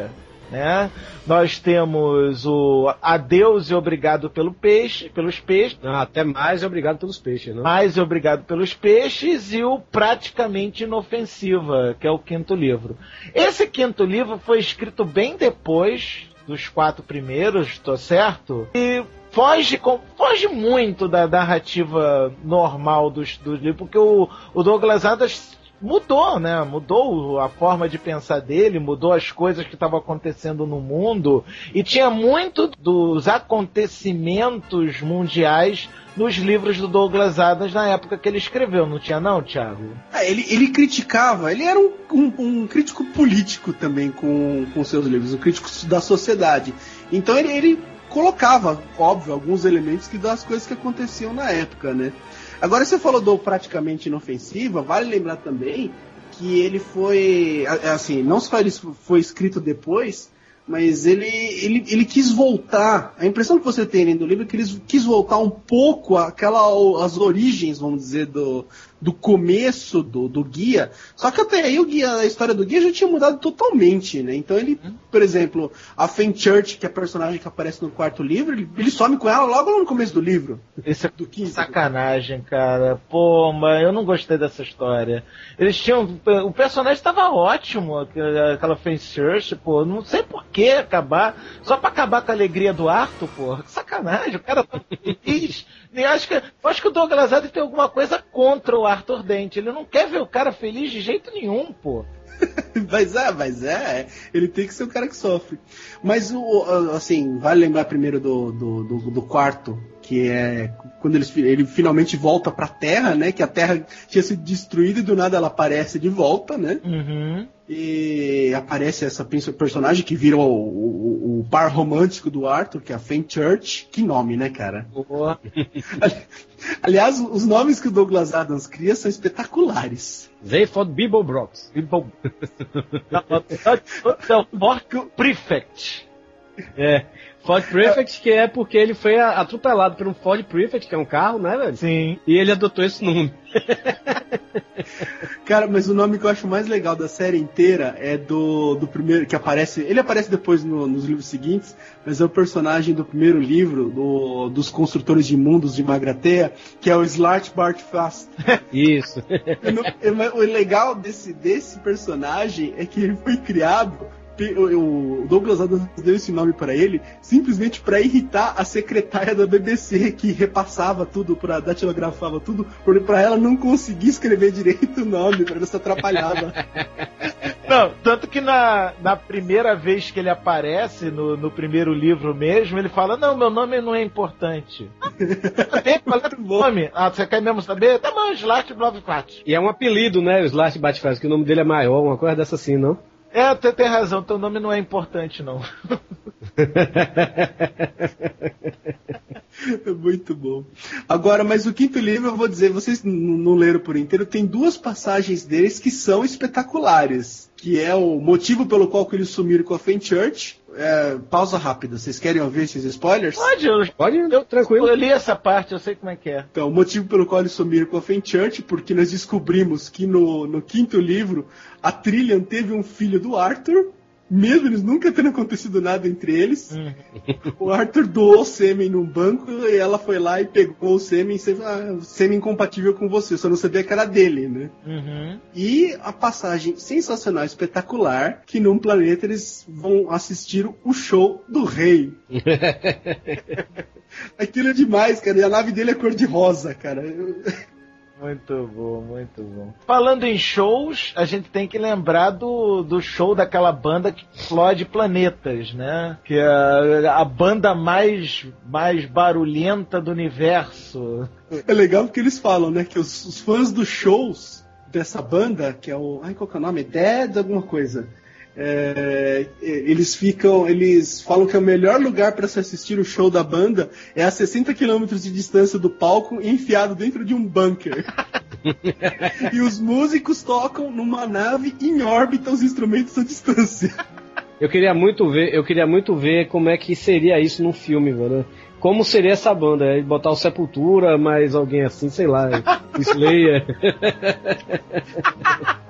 né? Nós temos o Adeus e Obrigado pelo Peixe, pelos Peixes. Ah, até mais e Obrigado pelos Peixes, né? Mais e Obrigado pelos Peixes e o Praticamente Inofensiva, que é o quinto livro. Esse quinto livro foi escrito bem depois dos quatro primeiros, tô certo? E foge, foge muito da narrativa normal dos, dos livros, porque o, o Douglas Adams mudou, né? Mudou a forma de pensar dele, mudou as coisas que estavam acontecendo no mundo, e tinha muito dos acontecimentos mundiais nos livros do Douglas Adams na época que ele escreveu, não tinha não, Thiago? É, ele, ele criticava, ele era um, um, um crítico político também com, com seus livros, um crítico da sociedade. Então ele, ele colocava, óbvio, alguns elementos que das coisas que aconteciam na época, né? Agora, você falou do Praticamente Inofensiva, vale lembrar também que ele foi, assim, não só ele foi escrito depois, mas ele, ele, ele quis voltar, a impressão que você tem lendo o livro é que ele quis voltar um pouco àquela, às origens, vamos dizer, do, do começo do, do guia, só que até aí o guia, a história do guia já tinha mudado totalmente, né? Então ele, por exemplo, a Fenchurch, que é a personagem que aparece no quarto livro, ele, ele some com ela logo no começo do livro. Esse é do quinto. Sacanagem, cara. Pô, mas eu não gostei dessa história. Eles tinham, o personagem estava ótimo, aquela Fenchurch, pô, não sei por que acabar, só pra acabar com a alegria do Arthur, pô. Que sacanagem, o cara tá feliz. Eu acho que, eu acho que o Douglas Adams tem alguma coisa contra o Arthur Dent. Ele não quer ver o cara feliz de jeito nenhum, pô. Mas é, mas é, ele tem que ser o cara que sofre. Mas, o, assim, vale lembrar primeiro do, do, do, do quarto, que é quando ele, ele finalmente volta pra Terra, né? Que a Terra tinha sido destruída e do nada ela aparece de volta, né? Uhum. E aparece essa personagem que vira o, o, o par romântico do Arthur, que é a Fenchurch. Que nome, né, cara? Boa. Aliás, os nomes que o Douglas Adams cria são espetaculares. They fought Bibo Brox. Bibo... Prefect. É. Ford Prefect, que é porque ele foi atropelado por um Ford Prefect, que é um carro, né, velho? Sim. E ele adotou esse nome. Cara, mas o nome que eu acho mais legal da série inteira é do, do primeiro, que aparece, ele aparece depois no, nos livros seguintes, mas é o personagem do primeiro livro, do, dos construtores de mundos de Magratea, que é o Slart Bart Fast. Isso. O legal desse, desse personagem é que ele foi criado, o Douglas Adams deu esse nome para ele simplesmente para irritar a secretária da B B C, que repassava tudo, pra, datilografava tudo, para ela não conseguir escrever direito o nome, para ela se atrapalhava. Não, tanto que na, na primeira vez que ele aparece no, no primeiro livro mesmo, ele fala: não, meu nome não é importante. Qual é o nome? Ah, você quer mesmo saber? Tá bom, Slart Blovecrat. E é um apelido, né, o Slart Batfaz, que o nome dele é maior, uma coisa dessa assim, não? É, você tem razão, teu nome não é importante, não. Muito bom. Agora, mas o quinto livro, eu vou dizer, vocês não leram por inteiro, tem duas passagens deles que são espetaculares, que é o motivo pelo qual eles sumiram com a Fenchurch. É, pausa rápida, vocês querem ouvir esses spoilers? Pode, eu, pode, eu, tranquilo. Eu li essa parte, eu sei como é que é. Então, o motivo pelo qual eles sumiram com a Fenchurch, porque nós descobrimos que no, no quinto livro, a Trillian teve um filho do Arthur, mesmo eles nunca tendo acontecido nada entre eles. Uhum. O Arthur doou sêmen num banco e ela foi lá e pegou o sêmen, ah, sêmen incompatível com você, só não sabia que era dele, né? Uhum. E a passagem sensacional, espetacular, que num planeta eles vão assistir o show do rei. Aquilo é demais, cara, e a nave dele é cor de rosa, cara. Muito bom, muito bom. Falando em shows, a gente tem que lembrar do, do show daquela banda que explode planetas, né? Que é a banda mais, mais barulhenta do universo. É legal porque eles falam, né, que os, os fãs dos shows dessa banda, que é o... Ai, qual que é o nome? Dead alguma coisa. É, eles ficam, eles falam que o melhor lugar para se assistir o show da banda é a sessenta quilômetros de distância do palco, enfiado dentro de um bunker. E os músicos tocam numa nave em órbita os instrumentos à distância. Eu queria muito ver, eu queria muito ver como é que seria isso num filme, velho. Como seria essa banda? É botar o Sepultura, mais alguém assim, sei lá, Slayer.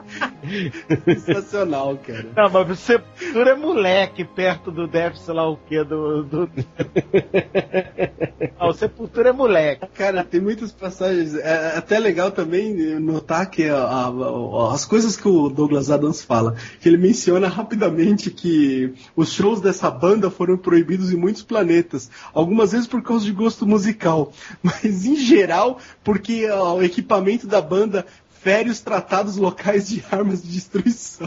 Sensacional, cara. Não, mas o Sepultura é moleque perto do Def, sei lá o que, do... do... ah, o Sepultura é moleque. Cara, tem muitas passagens, é até legal também notar que a, a, a, as coisas que o Douglas Adams fala, que ele menciona rapidamente que os shows dessa banda foram proibidos em muitos planetas, algumas vezes por causa de gosto musical, mas em geral porque ó, o equipamento da banda fere os tratados locais de armas de destruição.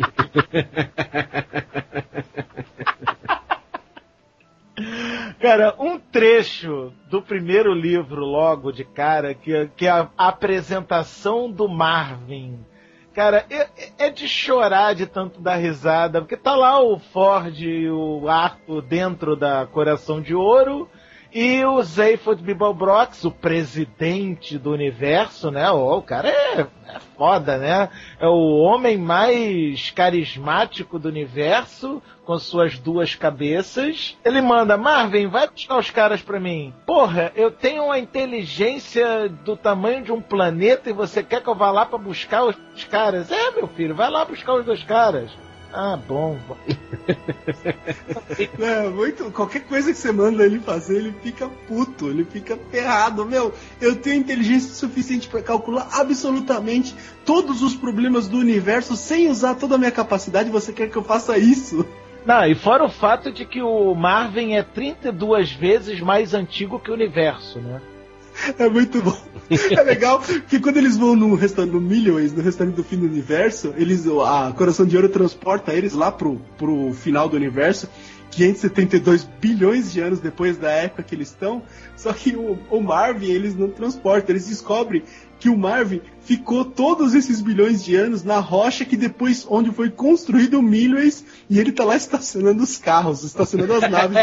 Cara, um trecho do primeiro livro, logo de cara, que, que é a apresentação do Marvin. Cara, é, é de chorar de tanto dar risada, porque tá lá o Ford e o Arthur dentro da Coração de Ouro, e o Zaphod Beeblebrox, o presidente do universo, né? Oh, o cara é, é foda, né? É o homem mais carismático do universo, com suas duas cabeças. Ele manda, Marvin, vai buscar os caras pra mim. Porra, eu tenho uma inteligência do tamanho de um planeta e você quer que eu vá lá pra buscar os caras? É, meu filho, vai lá buscar os dois caras. Ah, bom. É, muito, qualquer coisa que você manda ele fazer, ele fica puto, ele fica ferrado. Meu, eu tenho inteligência suficiente para calcular absolutamente todos os problemas do universo sem usar toda a minha capacidade. Você quer que eu faça isso? Não, e fora o fato de que o Marvin é trinta e duas vezes mais antigo que o universo, né? É muito bom. É legal que quando eles vão no restaurante, no Milliways, no restaurante do fim do universo, eles, a Coração de Ouro transporta eles lá pro, pro final do universo, quinhentos e setenta e dois bilhões de anos depois da época que eles estão. Só que o, o Marvin eles não transportam, eles descobrem que o Marvin ficou todos esses bilhões de anos na rocha que depois, onde foi construído o Milliways, e ele tá lá estacionando os carros, estacionando as naves.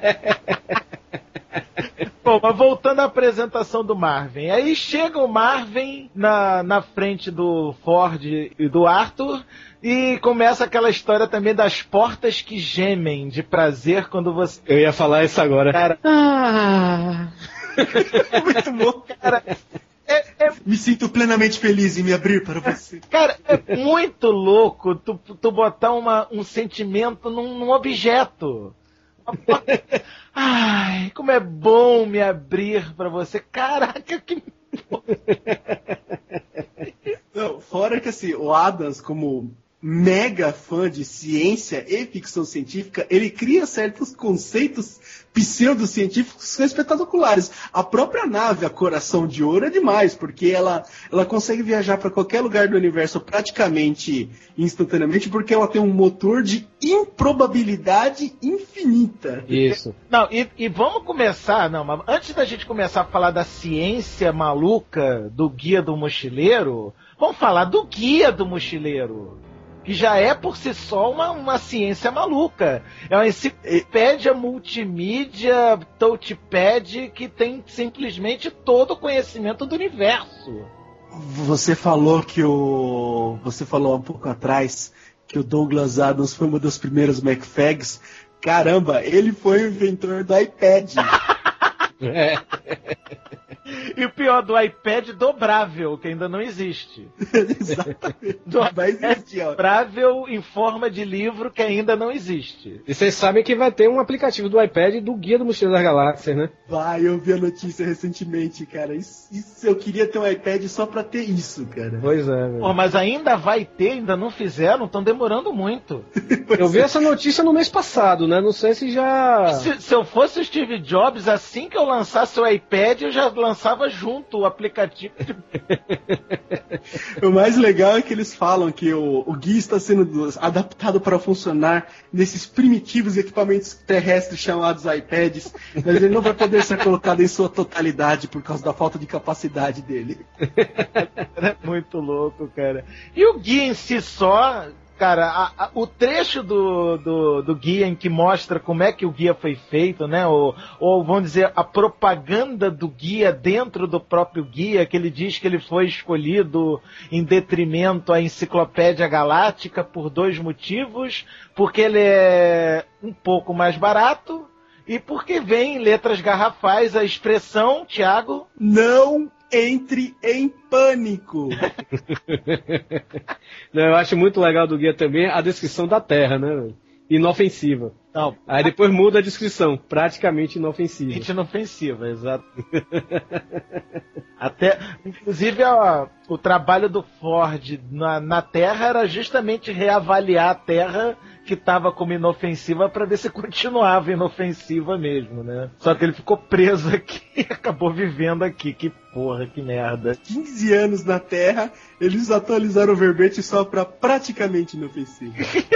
Bom, mas voltando à apresentação do Marvin. Aí chega o Marvin na, na frente do Ford e do Arthur e começa aquela história também das portas que gemem de prazer quando você... Eu ia falar isso agora. Cara... Ah... Muito bom, cara. É, é... Me sinto plenamente feliz em me abrir para você. Cara, é muito louco tu, tu botar uma, um sentimento num, num objeto. Ai, como é bom me abrir pra você. Caraca, que... Não, fora que assim, o Adams, como mega fã de ciência e ficção científica, ele cria certos conceitos pseudocientíficos que são espetaculares. A própria nave, a Coração de Ouro, é demais, porque ela, ela consegue viajar para qualquer lugar do universo praticamente instantaneamente, porque ela tem um motor de improbabilidade infinita. Isso. Não, e, e vamos começar, não, mas antes da gente começar a falar da ciência maluca do Guia do Mochileiro, vamos falar do Guia do Mochileiro. Que já é por si só uma, uma ciência maluca. É uma enciclopédia multimídia, touchpad, que tem simplesmente todo o conhecimento do universo. Você falou que o... Você falou um pouco atrás que o Douglas Adams foi uma das primeiras McFags. Caramba, ele foi o inventor do iPad. É. E o pior, do iPad dobrável, que ainda não existe. Exatamente. Do vai existir, ó. Dobrável em forma de livro, que ainda não existe. E vocês sabem que vai ter um aplicativo do iPad do Guia do Mochileiro das Galáxias, né? Vai, eu vi a notícia recentemente, cara. Isso, isso, eu queria ter um iPad só pra ter isso, cara. Pois é, velho. Pô, mas ainda vai ter, ainda não fizeram, estão demorando muito. Eu vi essa notícia no mês passado, né? Não sei se já... Se, se eu fosse o Steve Jobs, assim que eu lançasse o iPad, eu já lançava junto o aplicativo. O mais legal é que eles falam que o, o guia está sendo adaptado para funcionar nesses primitivos equipamentos terrestres chamados iPads, mas ele não vai poder ser colocado em sua totalidade por causa da falta de capacidade dele. É muito louco, cara. E o guia em si só... Cara, a, a, o trecho do, do, do guia em que mostra como é que o guia foi feito, né? Ou, ou vamos dizer, a propaganda do guia dentro do próprio guia, que ele diz que ele foi escolhido em detrimento à Enciclopédia Galáctica por dois motivos. Porque ele é um pouco mais barato e porque vem em letras garrafais a expressão, Thiago... Não entre em pânico. Não, eu acho muito legal do guia também a descrição da Terra, né? Inofensiva. Não. Aí depois muda a descrição, praticamente inofensiva. Praticamente inofensiva, exato. Até, inclusive, ó, o trabalho do Ford na, na Terra era justamente reavaliar a Terra que estava como inofensiva para ver se continuava inofensiva mesmo, né? Só que ele ficou preso aqui e acabou vivendo aqui. Que porra, que merda. quinze anos na Terra, eles atualizaram o verbete só para praticamente inofensiva.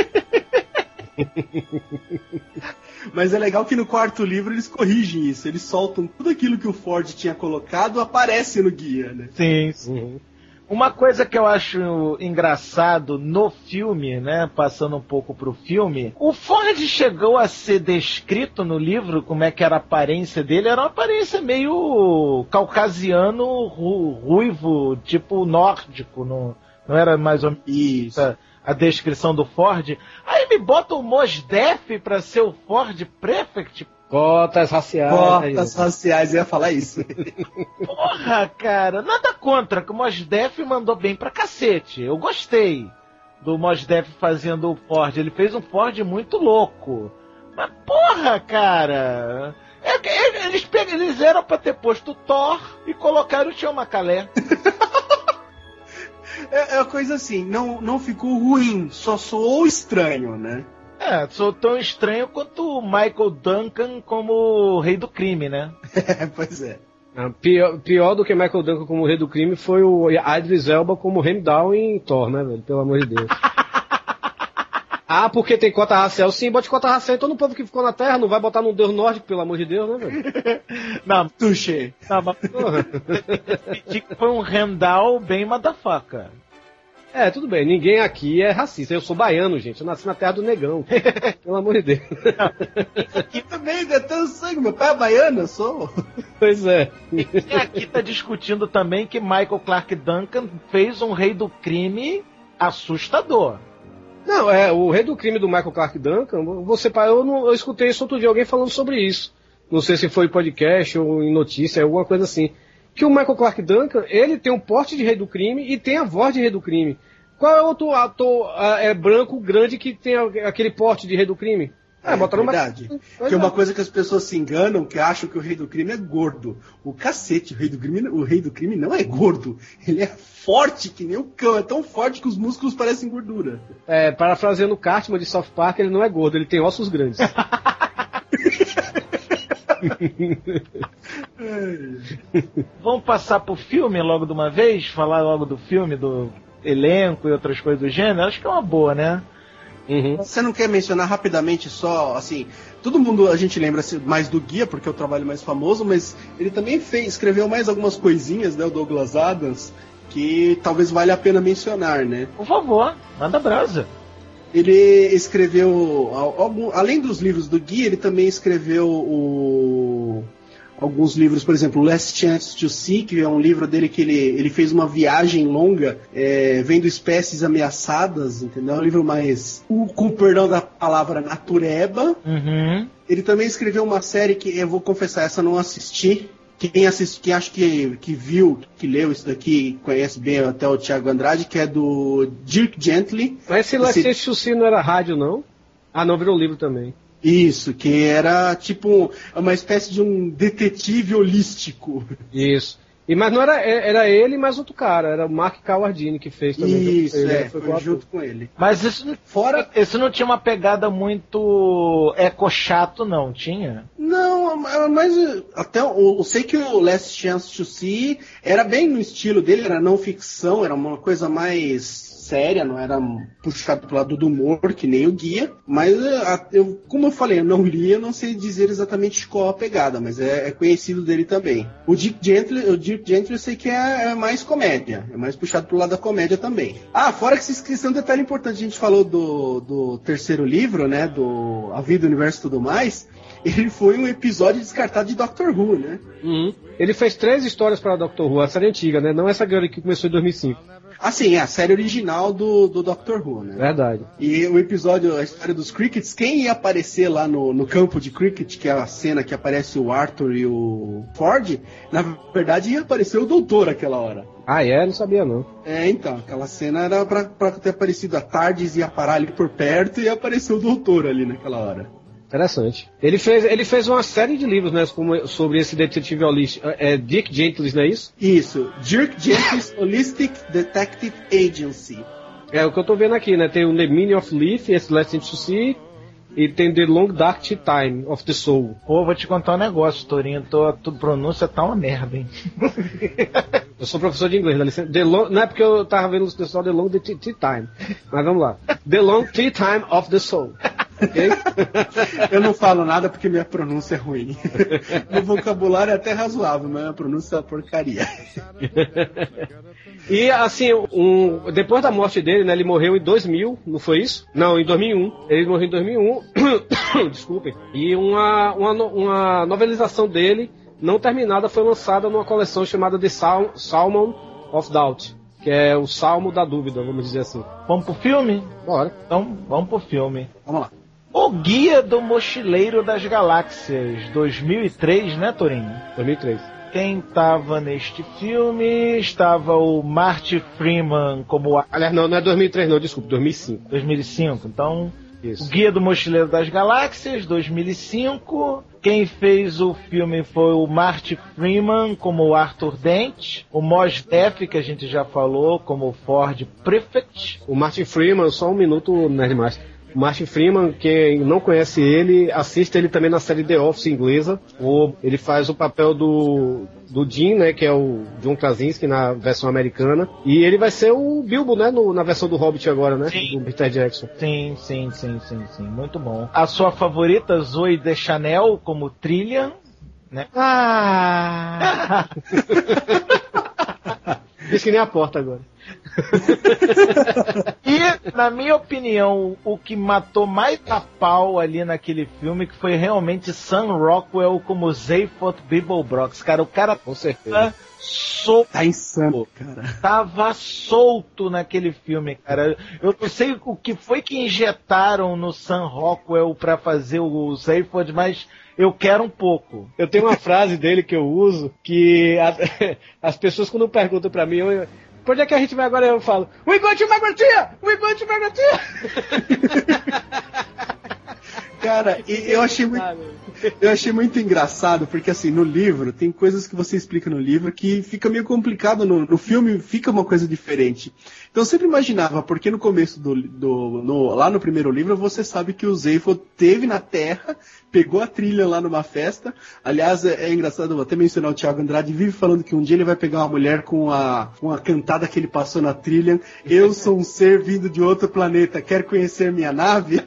Mas é legal que no quarto livro eles corrigem isso. Eles soltam tudo aquilo que o Ford tinha colocado, aparece no guia, né? Sim, sim. Uhum. Uma coisa que eu acho engraçado no filme, né, passando um pouco pro filme, o Ford chegou a ser descrito no livro, como é que era a aparência dele, era uma aparência meio caucasiano, ru, ruivo, tipo nórdico, não, não era mais ou menos isso. A, a descrição do Ford. Aí me bota o Mos Def pra ser o Ford Prefect. Cotas raciais. Cotas raciais, eu ia falar isso. Porra, cara, nada contra, que o Mos Def mandou bem pra cacete. Eu gostei do Mos Def fazendo o Ford. Ele fez um Ford muito louco. Mas porra, cara, é, é, eles, pegam, eles eram pra ter posto o Thor e colocaram o Tio Macalé. É, é uma coisa assim, não, não ficou ruim, só soou estranho, né? É, sou tão estranho quanto o Michael Duncan como rei do crime, né? É, pois é. Pior, pior do que Michael Duncan como rei do crime foi o Idris Elba como Heimdall em Thor, né, velho? Pelo amor de Deus. Ah, porque tem cota racial? Sim, bote cota racial. Todo o povo que ficou na Terra não vai botar num deus nórdico, pelo amor de Deus, né, velho? Não, tuxê. Não, mas foi um Heimdall bem motherfucker. É, tudo bem, ninguém aqui é racista. Eu sou baiano, gente. Eu nasci na terra do negão. Pelo amor de Deus. Aqui também é tão sangue. Meu pai é baiano, eu sou. Pois é. E aqui tá discutindo também que Michael Clarke Duncan fez um rei do crime assustador. Não, é, o rei do crime do Michael Clarke Duncan, você, eu, não, eu escutei isso outro dia, alguém falando sobre isso. Não sei se foi em podcast ou em notícia, alguma coisa assim. Que o Michael Clarke Duncan, ele tem um porte de rei do crime e tem a voz de rei do crime. Qual é o outro ator é, branco grande que tem aquele porte de rei do crime? É, é verdade. Uma... Que é uma coisa que as pessoas se enganam, que acham que o rei do crime é gordo. O cacete, o rei do crime, o rei do crime não é gordo. Ele é forte que nem o cão. É tão forte que os músculos parecem gordura. É, parafraseando o Cartman de South Park, ele não é gordo, ele tem ossos grandes. Vamos passar pro filme logo de uma vez? Falar logo do filme, do elenco e outras coisas do gênero? Acho que é uma boa, né? Uhum. Você não quer mencionar rapidamente só, assim, todo mundo, a gente lembra mais do Guia, porque é o trabalho mais famoso, mas ele também fez, escreveu mais algumas coisinhas, né, o Douglas Adams, que talvez valha a pena mencionar, né? Por favor, manda brasa. Ele escreveu, algum, além dos livros do Guia, ele também escreveu o, alguns livros, por exemplo, Last Chance to See, que é um livro dele que ele, ele fez uma viagem longa, é, vendo espécies ameaçadas, entendeu? É um livro mais, com perdão da palavra, natureba. Uhum. Ele também escreveu uma série que, eu vou confessar, essa eu não assisti. Quem assiste, quem acho que, que viu, que leu isso daqui, conhece bem até o Thiago Andrade, que é do Dirk Gently. Mas esse Last Chance to See não era rádio, não? Ah, não, virou livro também. Isso, que era tipo uma espécie de um detetive holístico. Isso. E, mas não era, era ele, mas outro cara, era o Mark Cawardini que fez também. Isso, ele, é, foi, foi junto com ele. Mas isso, fora, isso não tinha uma pegada muito eco-chato, não, tinha? Não, mas até eu, eu sei que o Last Chance to See era bem no estilo dele, era não ficção, era uma coisa mais séria, não era puxado pro lado do humor, que nem o Guia, mas eu, como eu falei, eu não li, eu não sei dizer exatamente qual a pegada, mas é, é conhecido dele também. O Dirk Gently, o Dirk Gently eu sei que é, é mais comédia, é mais puxado pro lado da comédia também. Ah, fora que isso é um detalhe importante, a gente falou do, do terceiro livro, né, do A Vida, o Universo e tudo mais, ele foi um episódio descartado de Doctor Who, né? Uhum. Ele fez três histórias para Doctor Who, a série antiga, né, não essa que começou em dois mil e cinco. Assim, é a série original do, do Doctor Who, né? Verdade. E o episódio, a história dos Crickets, quem ia aparecer lá no, no campo de Cricket, que é a cena que aparece o Arthur e o Ford, na verdade ia aparecer o Doutor aquela hora. Ah, é? Não sabia, não. É, então, aquela cena era pra, pra ter aparecido a Tardes, ia parar ali por perto e apareceu o Doutor ali naquela hora. Interessante. Ele fez, ele fez uma série de livros, né, como, sobre esse detetive holístico. É Dirk Gently, não é isso? Isso. Dirk Gently's Holistic Detective Agency. É o que eu tô vendo aqui, né? Tem o The Meaning of Life, esse Last to See, e tem The Long Dark Time of the Soul. Pô, vou te contar um negócio, Torinho. Tua, tua pronúncia tá uma merda, hein? Eu sou professor de inglês, dá licença. The long, não é porque eu tava vendo o pessoal The Long Tea Time. Mas vamos lá. The Long Tea Time of the Soul. Okay? Eu não falo nada porque minha pronúncia é ruim. Meu vocabulário é até razoável, mas a pronúncia é uma porcaria. E assim, um, depois da morte dele, né, ele morreu em dois mil, não foi isso? Não, em dois mil e um. Ele morreu em dois mil e um. Desculpem. E uma, uma, uma novelização dele, não terminada, foi lançada numa coleção chamada The Sal- Salmon of Doubt, que é o Salmo da Dúvida, vamos dizer assim. Vamos pro filme? Bora. Então, vamos pro filme. Vamos lá. O Guia do Mochileiro das Galáxias, dois mil e três, né, Torinho? dois mil e três. Quem estava neste filme? Estava o Marty Freeman como... A... Aliás, não, não é dois mil e três não, desculpa, dois mil e cinco. dois mil e cinco, então... Isso. O Guia do Mochileiro das Galáxias, dois mil e cinco. Quem fez o filme foi o Marty Freeman como o Arthur Dent. O Mos Def, que a gente já falou, como o Ford Prefect. O Marty Freeman, só um minuto, Nerdmaster. O Martin Freeman, quem não conhece ele, assiste ele também na série The Office inglesa. Ou ele faz o papel do, do Jim, né, que é o John Krasinski na versão americana. E ele vai ser o Bilbo, né, no, na versão do Hobbit agora, né? Sim. Do Peter Jackson. Sim, sim, sim, sim, sim. Muito bom. A sua favorita, Zooey Deschanel, como Trillian, né? Ah! Diz que nem a porta agora. E, na minha opinião, o que matou mais a pau ali naquele filme que foi realmente Sam Rockwell como Zaphod Beeblebrox. Cara, o cara com certeza solto. Tá insano, cara. Tava solto naquele filme, cara. Eu não sei o que foi que injetaram no Sam Rockwell pra fazer o Zaphod, mas eu quero um pouco. Eu tenho uma frase dele que eu uso, que a, as pessoas quando perguntam pra mim, eu... Por onde é que a gente vai agora? Eu falo, we go to Magratia! We go to Magratia! Cara, e eu achei muito, eu achei muito engraçado, porque assim, no livro, tem coisas que você explica no livro que fica meio complicado, no, no filme fica uma coisa diferente. Então eu sempre imaginava, porque no começo do, do no, lá no primeiro livro, você sabe que o Zaphod teve na Terra, pegou a trilha lá numa festa. Aliás, é, é engraçado, vou até mencionar o Thiago Andrade, vive falando que um dia ele vai pegar uma mulher com a, com a cantada que ele passou na trilha. Eu sou um ser vindo de outro planeta, quer conhecer minha nave?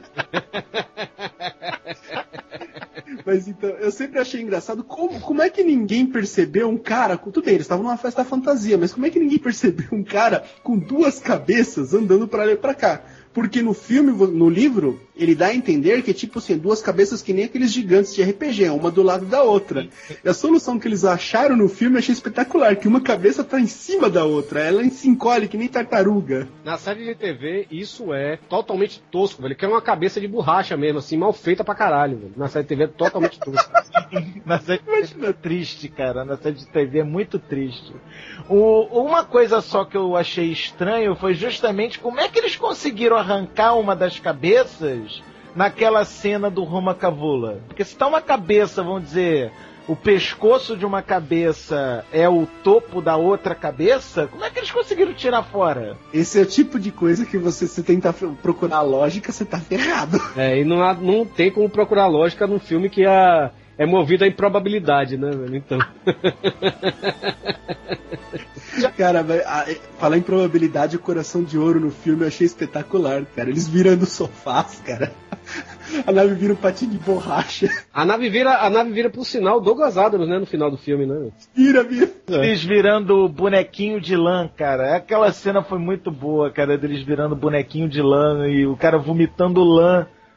Mas então, eu sempre achei engraçado como, como é que ninguém percebeu um cara, tudo bem, eles estavam numa festa fantasia, mas como é que ninguém percebeu um cara com duas cabeças andando pra lá e pra cá? Porque no filme, no livro, ele dá a entender que é tipo assim, duas cabeças que nem aqueles gigantes de R P G, uma do lado da outra. E a solução que eles acharam no filme eu achei espetacular, que uma cabeça tá em cima da outra, ela se encolhe que nem tartaruga. Na série de T V, isso é totalmente tosco, velho, que é uma cabeça de borracha mesmo, assim, mal feita pra caralho, velho. Na série de T V é totalmente tosco. Na série de T V é triste, cara, na série de T V é muito triste. O, uma coisa só que eu achei estranho foi justamente como é que eles conseguiram arrancar uma das cabeças naquela cena do Ruma Cavula. Porque se tá uma cabeça, vamos dizer, o pescoço de uma cabeça é o topo da outra cabeça, como é que eles conseguiram tirar fora? Esse é o tipo de coisa que você, se tentar procurar lógica, você tá ferrado. É, e não, há, não tem como procurar lógica num filme que a, é movido à improbabilidade, né, velho? Então... Cara, falar em probabilidade, o Coração de Ouro no filme eu achei espetacular, cara. Eles virando sofás, cara. A nave vira um patinho de borracha. A nave vira, a nave vira por sinal Douglas Adams, né, no final do filme, né? Vira, vira. Eles virando bonequinho de lã, cara. Aquela cena foi muito boa, cara, deles virando bonequinho de lã e o cara vomitando lã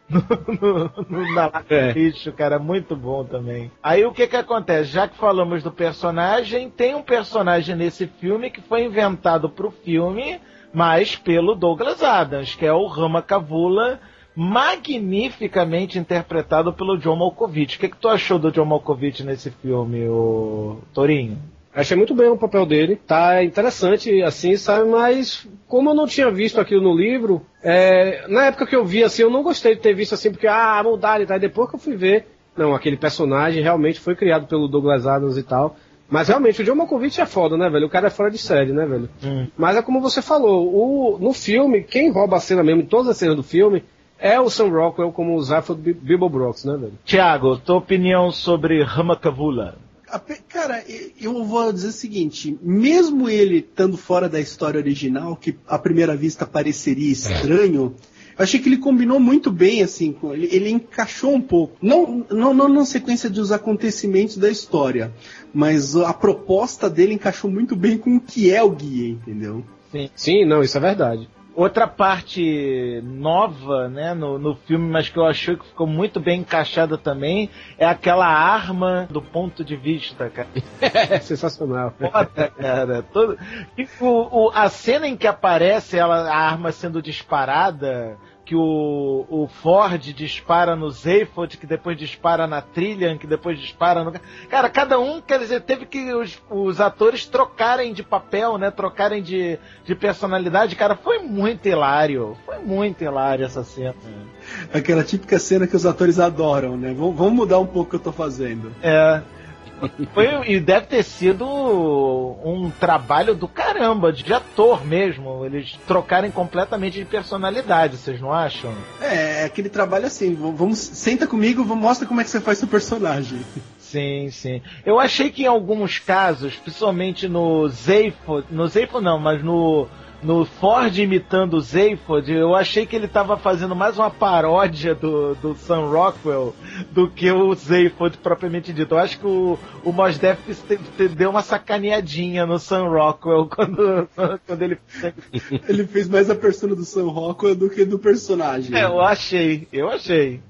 no, no, na é. lixo, cara, muito bom também. Aí o que que acontece? Já que falamos do personagem, tem um personagem nesse filme que foi inventado pro filme, mas pelo Douglas Adams, que é o Rama Kavula, magnificamente interpretado pelo John Malkovich. O que que tu achou do John Malkovich nesse filme, o Torinho? Achei muito bem o papel dele, tá interessante, assim, sabe, mas como eu não tinha visto aquilo no livro, é, na época que eu vi, assim, eu não gostei de ter visto assim, porque, ah, mudaram e tal, depois que eu fui ver, não, aquele personagem realmente foi criado pelo Douglas Adams e tal, mas realmente o John Malkovich é foda, né, velho, o cara é fora de série, né, velho, hum. Mas é como você falou, o, no filme, quem rouba a cena mesmo, em todas as cenas do filme, é o Sam Rockwell como o Zaphod Beeblebrox, né, velho. Tiago, tua opinião sobre Rama Kavula? Cara, eu vou dizer o seguinte, mesmo ele estando fora da história original, que à primeira vista pareceria estranho, eu achei que ele combinou muito bem, assim, com ele, ele encaixou um pouco, não, não, não na sequência dos acontecimentos da história, mas a proposta dele encaixou muito bem com o que é o guia, entendeu? Sim, Sim não, isso é verdade. Outra parte nova, né, no, no filme, mas que eu achei que ficou muito bem encaixada também, é aquela arma do ponto de vista, cara. É sensacional. Foda, cara. Todo... E o, o, a cena em que aparece ela, a arma sendo disparada, que o, o Ford dispara no Zaphod, que depois dispara na Trillian, que depois dispara no... Cara, cada um, quer dizer, teve que os, os atores trocarem de papel, né? Trocarem de, de personalidade. Cara, foi muito hilário. Foi muito hilário essa cena. Aquela típica cena que os atores adoram, né? Vamos, vamos mudar um pouco o que eu tô fazendo. É... Foi, e deve ter sido um trabalho do caramba, de ator mesmo, eles trocarem completamente de personalidade, vocês não acham? É, aquele trabalho assim, vamos, senta comigo, mostra como é que você faz seu personagem. Sim, sim. Eu achei que em alguns casos, principalmente no Zaphod, no Zaphod não, mas no... no Ford imitando o Zaphod, eu achei que ele estava fazendo mais uma paródia do, do Sam Rockwell do que o Zaphod propriamente dito. Eu acho que o, o Mos Def deu uma sacaneadinha no Sam Rockwell quando, quando ele... ele fez mais a persona do Sam Rockwell do que do personagem. É, eu achei, eu achei.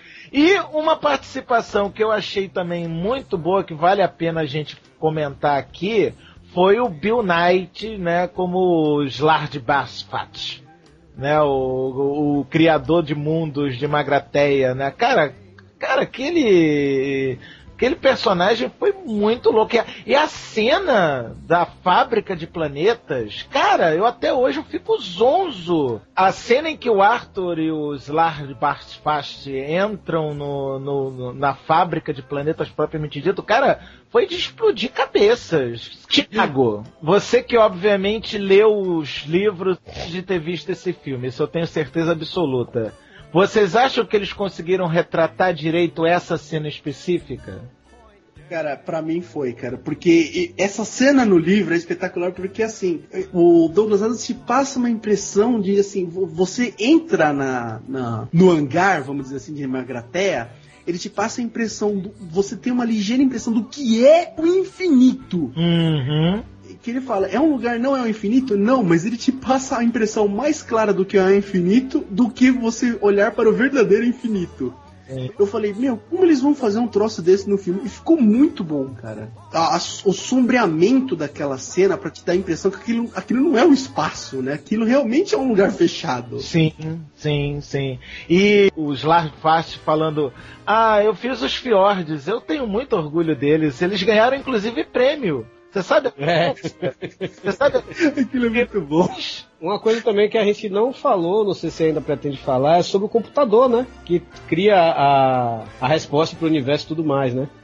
E uma participação que eu achei também muito boa, que vale a pena a gente comentar aqui, foi o Bill Knight, né, como Slard Basfat, né, o, o, o criador de mundos de Magrateia, né, cara, cara, aquele, aquele personagem foi muito louco, e a, e a cena da fábrica de planetas, cara, eu até hoje eu fico zonzo, a cena em que o Arthur e o Slard Basfat entram no, no, no, na fábrica de planetas propriamente dito, cara, foi de explodir cabeças. Tiago, você que obviamente leu os livros antes de ter visto esse filme, isso eu tenho certeza absoluta. Vocês acham que eles conseguiram retratar direito essa cena específica? Cara, pra mim foi, cara, porque essa cena no livro é espetacular porque, assim, o Douglas Adams te passa uma impressão de, assim, você entra na, na, no hangar, vamos dizer assim, de Magrateia, ele te passa a impressão, do, você tem uma ligeira impressão do que é o infinito. Uhum. Que ele fala, é um lugar, não é o infinito? Não, mas ele te passa a impressão mais clara do que é o infinito do que você olhar para o verdadeiro infinito. É. Eu falei, meu, como eles vão fazer um troço desse no filme? E ficou muito bom, cara. A, a, o sombreamento daquela cena pra te dar a impressão que aquilo, aquilo não é um espaço, né? Aquilo realmente é um lugar fechado. Sim, sim, sim. E o Slard Fast falando, ah, eu fiz os Fjords, eu tenho muito orgulho deles, eles ganharam inclusive prêmio. Você sabe? É. Você sabe? Aquilo é muito bom. Uma coisa também que a gente não falou, não sei se ainda pretende falar, é sobre o computador, né? Que cria a, a resposta pro universo e tudo mais, né?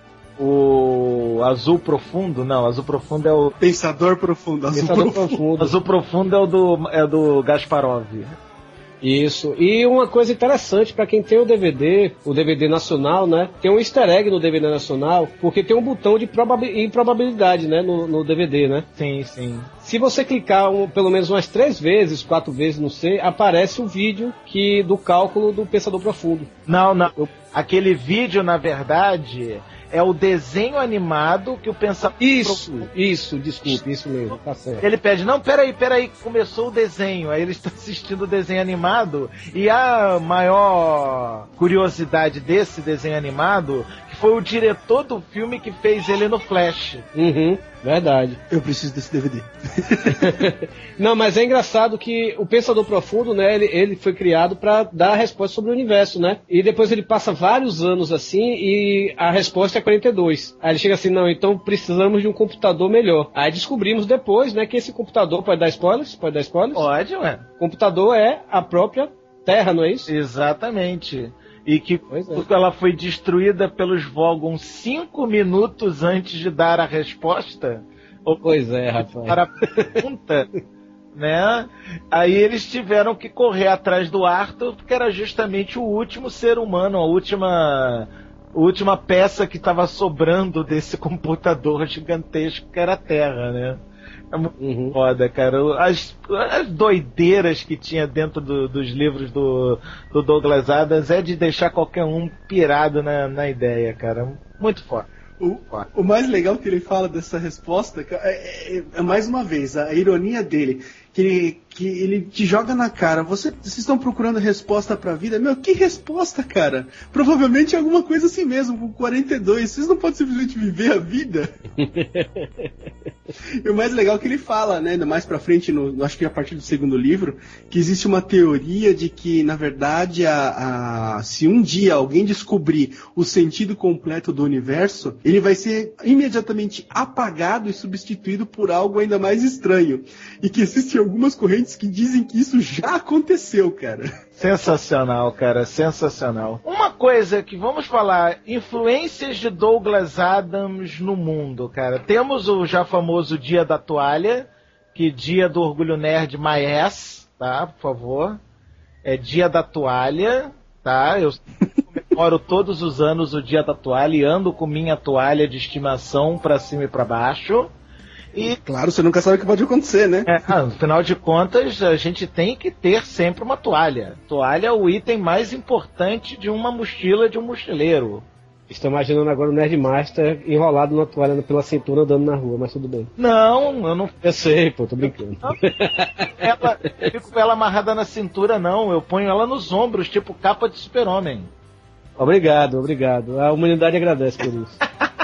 O Azul Profundo, não, Azul Profundo é o... Pensador Profundo, Azul Pensador Profundo. Profundo. Azul Profundo é o do, é do Gasparov. Isso, e uma coisa interessante para quem tem o D V D, o D V D nacional, né? Tem um easter egg no D V D nacional, porque tem um botão de probabil- improbabilidade, né? No, no D V D, né? Sim, sim. Se você clicar um, pelo menos umas três vezes, quatro vezes, não sei, aparece o vídeo que, do cálculo do Pensador Profundo. Não, não. Eu... Aquele vídeo, na verdade, é o desenho animado que o Pensador Isso, Profundo... isso, desculpe, isso mesmo, tá certo. Ele pede, não, peraí, peraí, começou o desenho. Aí ele está assistindo o desenho animado e a maior curiosidade desse desenho animado foi o diretor do filme que fez ele no Flash. Uhum, verdade. Eu preciso desse D V D. Não, mas é engraçado que o Pensador Profundo, né, ele, ele foi criado para dar a resposta sobre o universo, né? E depois ele passa vários anos assim e a resposta é quarenta e dois. Aí ele chega assim, não, então precisamos de um computador melhor. Aí descobrimos depois, né, que esse computador, pode dar spoilers? Pode dar spoilers? Pode, ué. O computador é a própria Terra, não é isso? Exatamente. E que é. ela foi destruída pelos Vogons cinco minutos antes de dar a resposta. Pois é, rapaz. Para a pergunta, né? Aí eles tiveram que correr atrás do Arthur, porque era justamente o último ser humano, a última, a última peça que estava sobrando desse computador gigantesco que era a Terra, né? É muito uhum. foda, cara. As, as doideiras que tinha dentro do, dos livros do, do Douglas Adams é de deixar qualquer um pirado na, na ideia, cara. Muito foda. O, o mais legal que ele fala dessa resposta é, é, é mais uma vez, a ironia dele, que ele, que ele te joga na cara. Você, vocês estão procurando resposta pra vida? Meu, que resposta, cara? Provavelmente é alguma coisa assim mesmo, com quarenta e dois. Vocês não podem simplesmente viver a vida? E o mais legal é que ele fala, né, ainda mais pra frente, no, acho que a partir do segundo livro, que existe uma teoria de que, na verdade, a, a, se um dia alguém descobrir o sentido completo do universo, ele vai ser imediatamente apagado e substituído por algo ainda mais estranho. E que existem algumas correntes que dizem que isso já aconteceu, cara. Sensacional, cara, sensacional. Uma coisa que vamos falar, influências de Douglas Adams no mundo, cara. Temos o já famoso Dia da Toalha, que Dia do Orgulho Nerd My Ass, tá, por favor. É Dia da Toalha, tá, eu comemoro todos os anos o Dia da Toalha e ando com minha toalha de estimação pra cima e pra baixo. E, claro, você nunca sabe o que pode acontecer, né? É, ah, afinal de contas, a gente tem que ter sempre uma toalha. Toalha é o item mais importante de uma mochila de um mochileiro. Estou imaginando agora o Nerdmaster enrolado na toalha pela cintura andando na rua, mas tudo bem. Não, eu não... Eu sei, pô, tô brincando. Não, ela, eu fico com ela amarrada na cintura, não. Eu ponho ela nos ombros, tipo capa de super-homem. Obrigado, obrigado. A humanidade agradece por isso.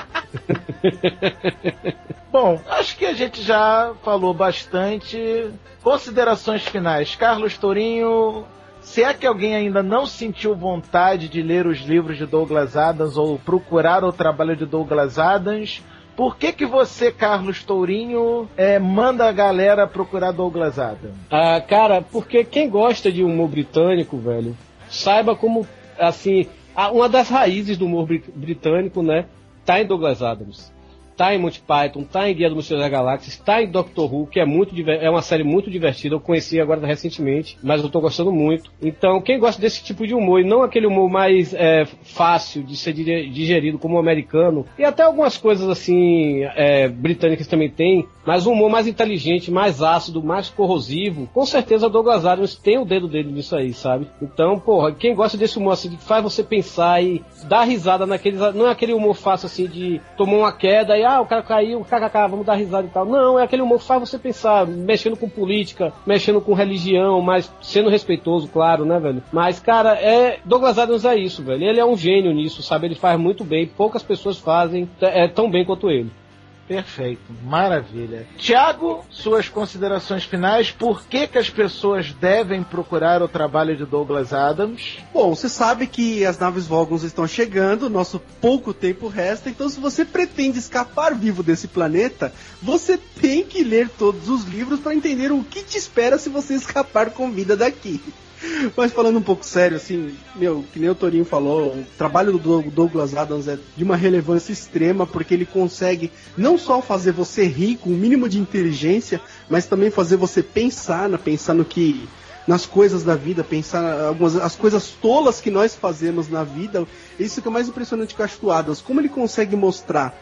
Bom, acho que a gente já falou bastante. Considerações finais. Carlos Tourinho, se é que alguém ainda não sentiu vontade de ler os livros de Douglas Adams ou procurar o trabalho de Douglas Adams, por que que você, Carlos Tourinho, é, manda a galera procurar Douglas Adams? Ah, cara, porque quem gosta de humor britânico, velho, saiba como, assim, uma das raízes do humor britânico, né, tá em Douglas Adams. Tá em Monty Python, tá em Guia do Mochileiro das Galáxias, tá em Doctor Who, que é, muito, é uma série muito divertida, eu conheci agora recentemente, mas eu tô gostando muito. Então, quem gosta desse tipo de humor, e não aquele humor mais é, fácil de ser digerido como o americano, e até algumas coisas assim, é, britânicas também tem, mas um humor mais inteligente, mais ácido, mais corrosivo, com certeza o Douglas Adams tem o dedo dele nisso aí, sabe? Então, porra, quem gosta desse humor assim, que faz você pensar e dar risada naqueles, não é aquele humor fácil assim de tomar uma queda e ah, o cara caiu, kkk, vamos dar risada e tal. Não, é aquele humor que faz você pensar, mexendo com política, mexendo com religião, mas sendo respeitoso, claro, né, velho? Mas, cara, é Douglas Adams é isso, velho. Ele é um gênio nisso, sabe? Ele faz muito bem, poucas pessoas fazem é, tão bem quanto ele. Perfeito, maravilha. Tiago, suas considerações finais, por que que as pessoas devem procurar o trabalho de Douglas Adams? Bom, você sabe que as naves Vogons estão chegando, nosso pouco tempo resta, então se você pretende escapar vivo desse planeta, você tem que ler todos os livros para entender o que te espera se você escapar com vida daqui. Mas falando um pouco sério, assim, meu, que nem o Tourinho falou, o trabalho do Douglas Adams é de uma relevância extrema, porque ele consegue não só fazer você rir com o mínimo de inteligência, mas também fazer você pensar, né, pensar no que, nas coisas da vida, pensar algumas as coisas tolas que nós fazemos na vida. Isso que é mais impressionante que eu acho do Adams, como ele consegue mostrar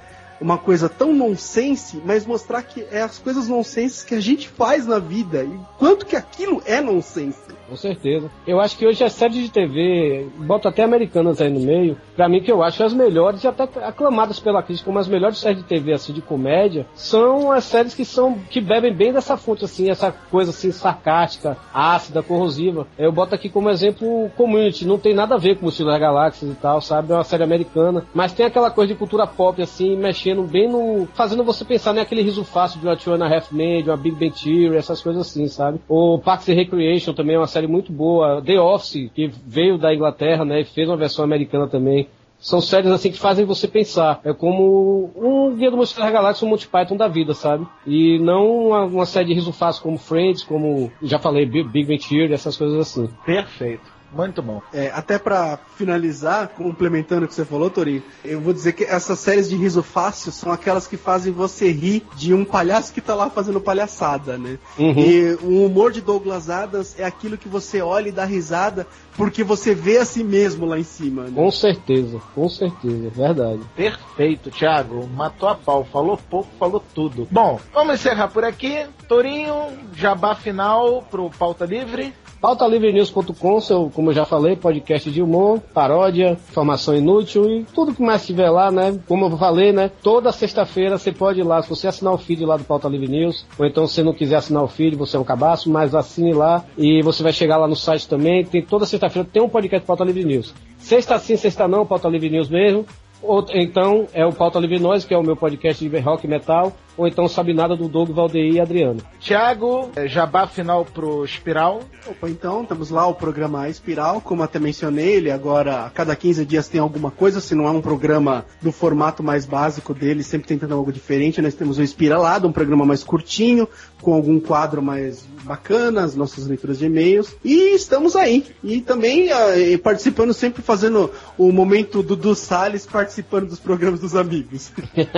uma coisa tão nonsense, mas mostrar que é as coisas nonsense que a gente faz na vida e quanto que aquilo é nonsense. Com certeza. Eu acho que hoje as séries de T V, bota até americanas aí no meio, pra mim que eu acho as melhores e até aclamadas pela crítica como as melhores séries de T V assim de comédia, são as séries que são que bebem bem dessa fonte assim, essa coisa assim sarcástica, ácida, corrosiva. Eu boto aqui como exemplo Community, não tem nada a ver com o Mochileiro das Galáxias e tal, sabe? É uma série americana, mas tem aquela coisa de cultura pop assim, mexendo bem no, fazendo você pensar naquele riso fácil de uma Two and a Half Men, de uma Big Bang Theory, essas coisas assim, sabe? O Parks and Recreation também é uma série muito boa. The Office, que veio da Inglaterra, né, e fez uma versão americana também. São séries assim que fazem você pensar. É como um Guia do Mochileiro das Galáxias, um Monty Python da vida, sabe? E não uma, uma série de riso fácil como Friends, como, já falei, Big Bang Theory, essas coisas assim. Perfeito. Muito bom. É, até pra finalizar, complementando o que você falou, Torinho, eu vou dizer que essas séries de riso fácil são aquelas que fazem você rir de um palhaço que tá lá fazendo palhaçada, né? Uhum. E o humor de Douglas Adams é aquilo que você olha e dá risada porque você vê a si mesmo lá em cima, né? Com certeza, com certeza, verdade. Perfeito, Thiago. Matou a pau. Falou pouco, falou tudo. Bom, vamos encerrar por aqui. Torinho, jabá final pro Pauta Livre. pauta livre news ponto com, seu, como eu já falei, podcast de humor, paródia, informação inútil e tudo que mais tiver lá, né? Como eu falei, né? Toda sexta-feira você pode ir lá, se você assinar o feed lá do Pauta Livre News, ou então se você não quiser assinar o feed, você é um cabaço, mas assine lá e você vai chegar lá no site também. Tem toda sexta-feira tem um podcast Pauta Livre News. Sexta sim, sexta não, Pauta Livre News mesmo. Ou então é o Pauta Livre Nós, que é o meu podcast de rock e metal, ou então Sabe Nada do Doug, Valdeir e Adriano. Thiago, jabá final pro Espiral. Opa, então, temos lá o programa Espiral, como até mencionei, ele agora a cada quinze dias tem alguma coisa, se não é um programa do formato mais básico dele, sempre tentando algo diferente. Nós temos o Espiralado, um programa mais curtinho, com algum quadro mais bacana, as nossas leituras de e-mails, e estamos aí. E também uh, participando, sempre fazendo o momento do Dudu Salles, participando dos programas dos amigos.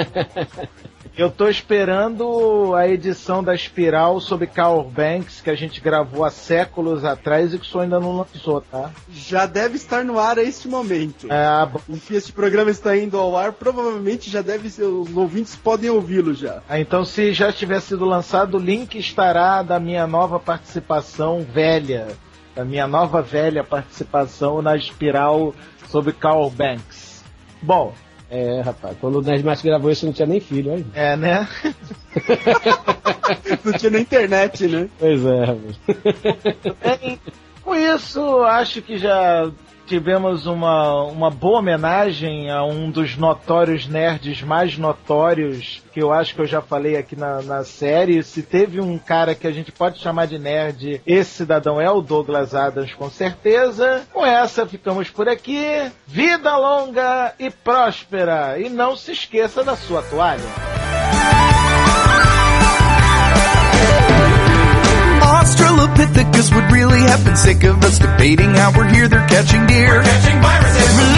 Eu tô esperando a edição da Espiral sobre Carl Banks, que a gente gravou há séculos atrás e que o senhor ainda não lançou, tá? Já deve estar no ar a este momento. É, bom. E se este programa está indo ao ar, provavelmente já deve ser, os ouvintes podem ouvi-lo já. Ah, então se já tiver sido lançado, o link estará da minha nova participação velha, da minha nova velha participação na Espiral sobre Carl Banks. Bom... É, rapaz, quando o Nerdmaster gravou isso não tinha nem filho, olha. É, né? Não tinha nem internet, né? Pois é, rapaz. Bem, com isso, acho que já tivemos uma, uma boa homenagem a um dos notórios nerds mais notórios, que eu acho que eu já falei aqui na, na série. Se teve um cara que a gente pode chamar de nerd, esse cidadão é o Douglas Adams, com certeza. Com essa, ficamos por aqui. Vida longa e próspera. E não se esqueça da sua toalha. Australopithecus would really have been sick of us debating how we're here, they're catching deer. We're catching viruses.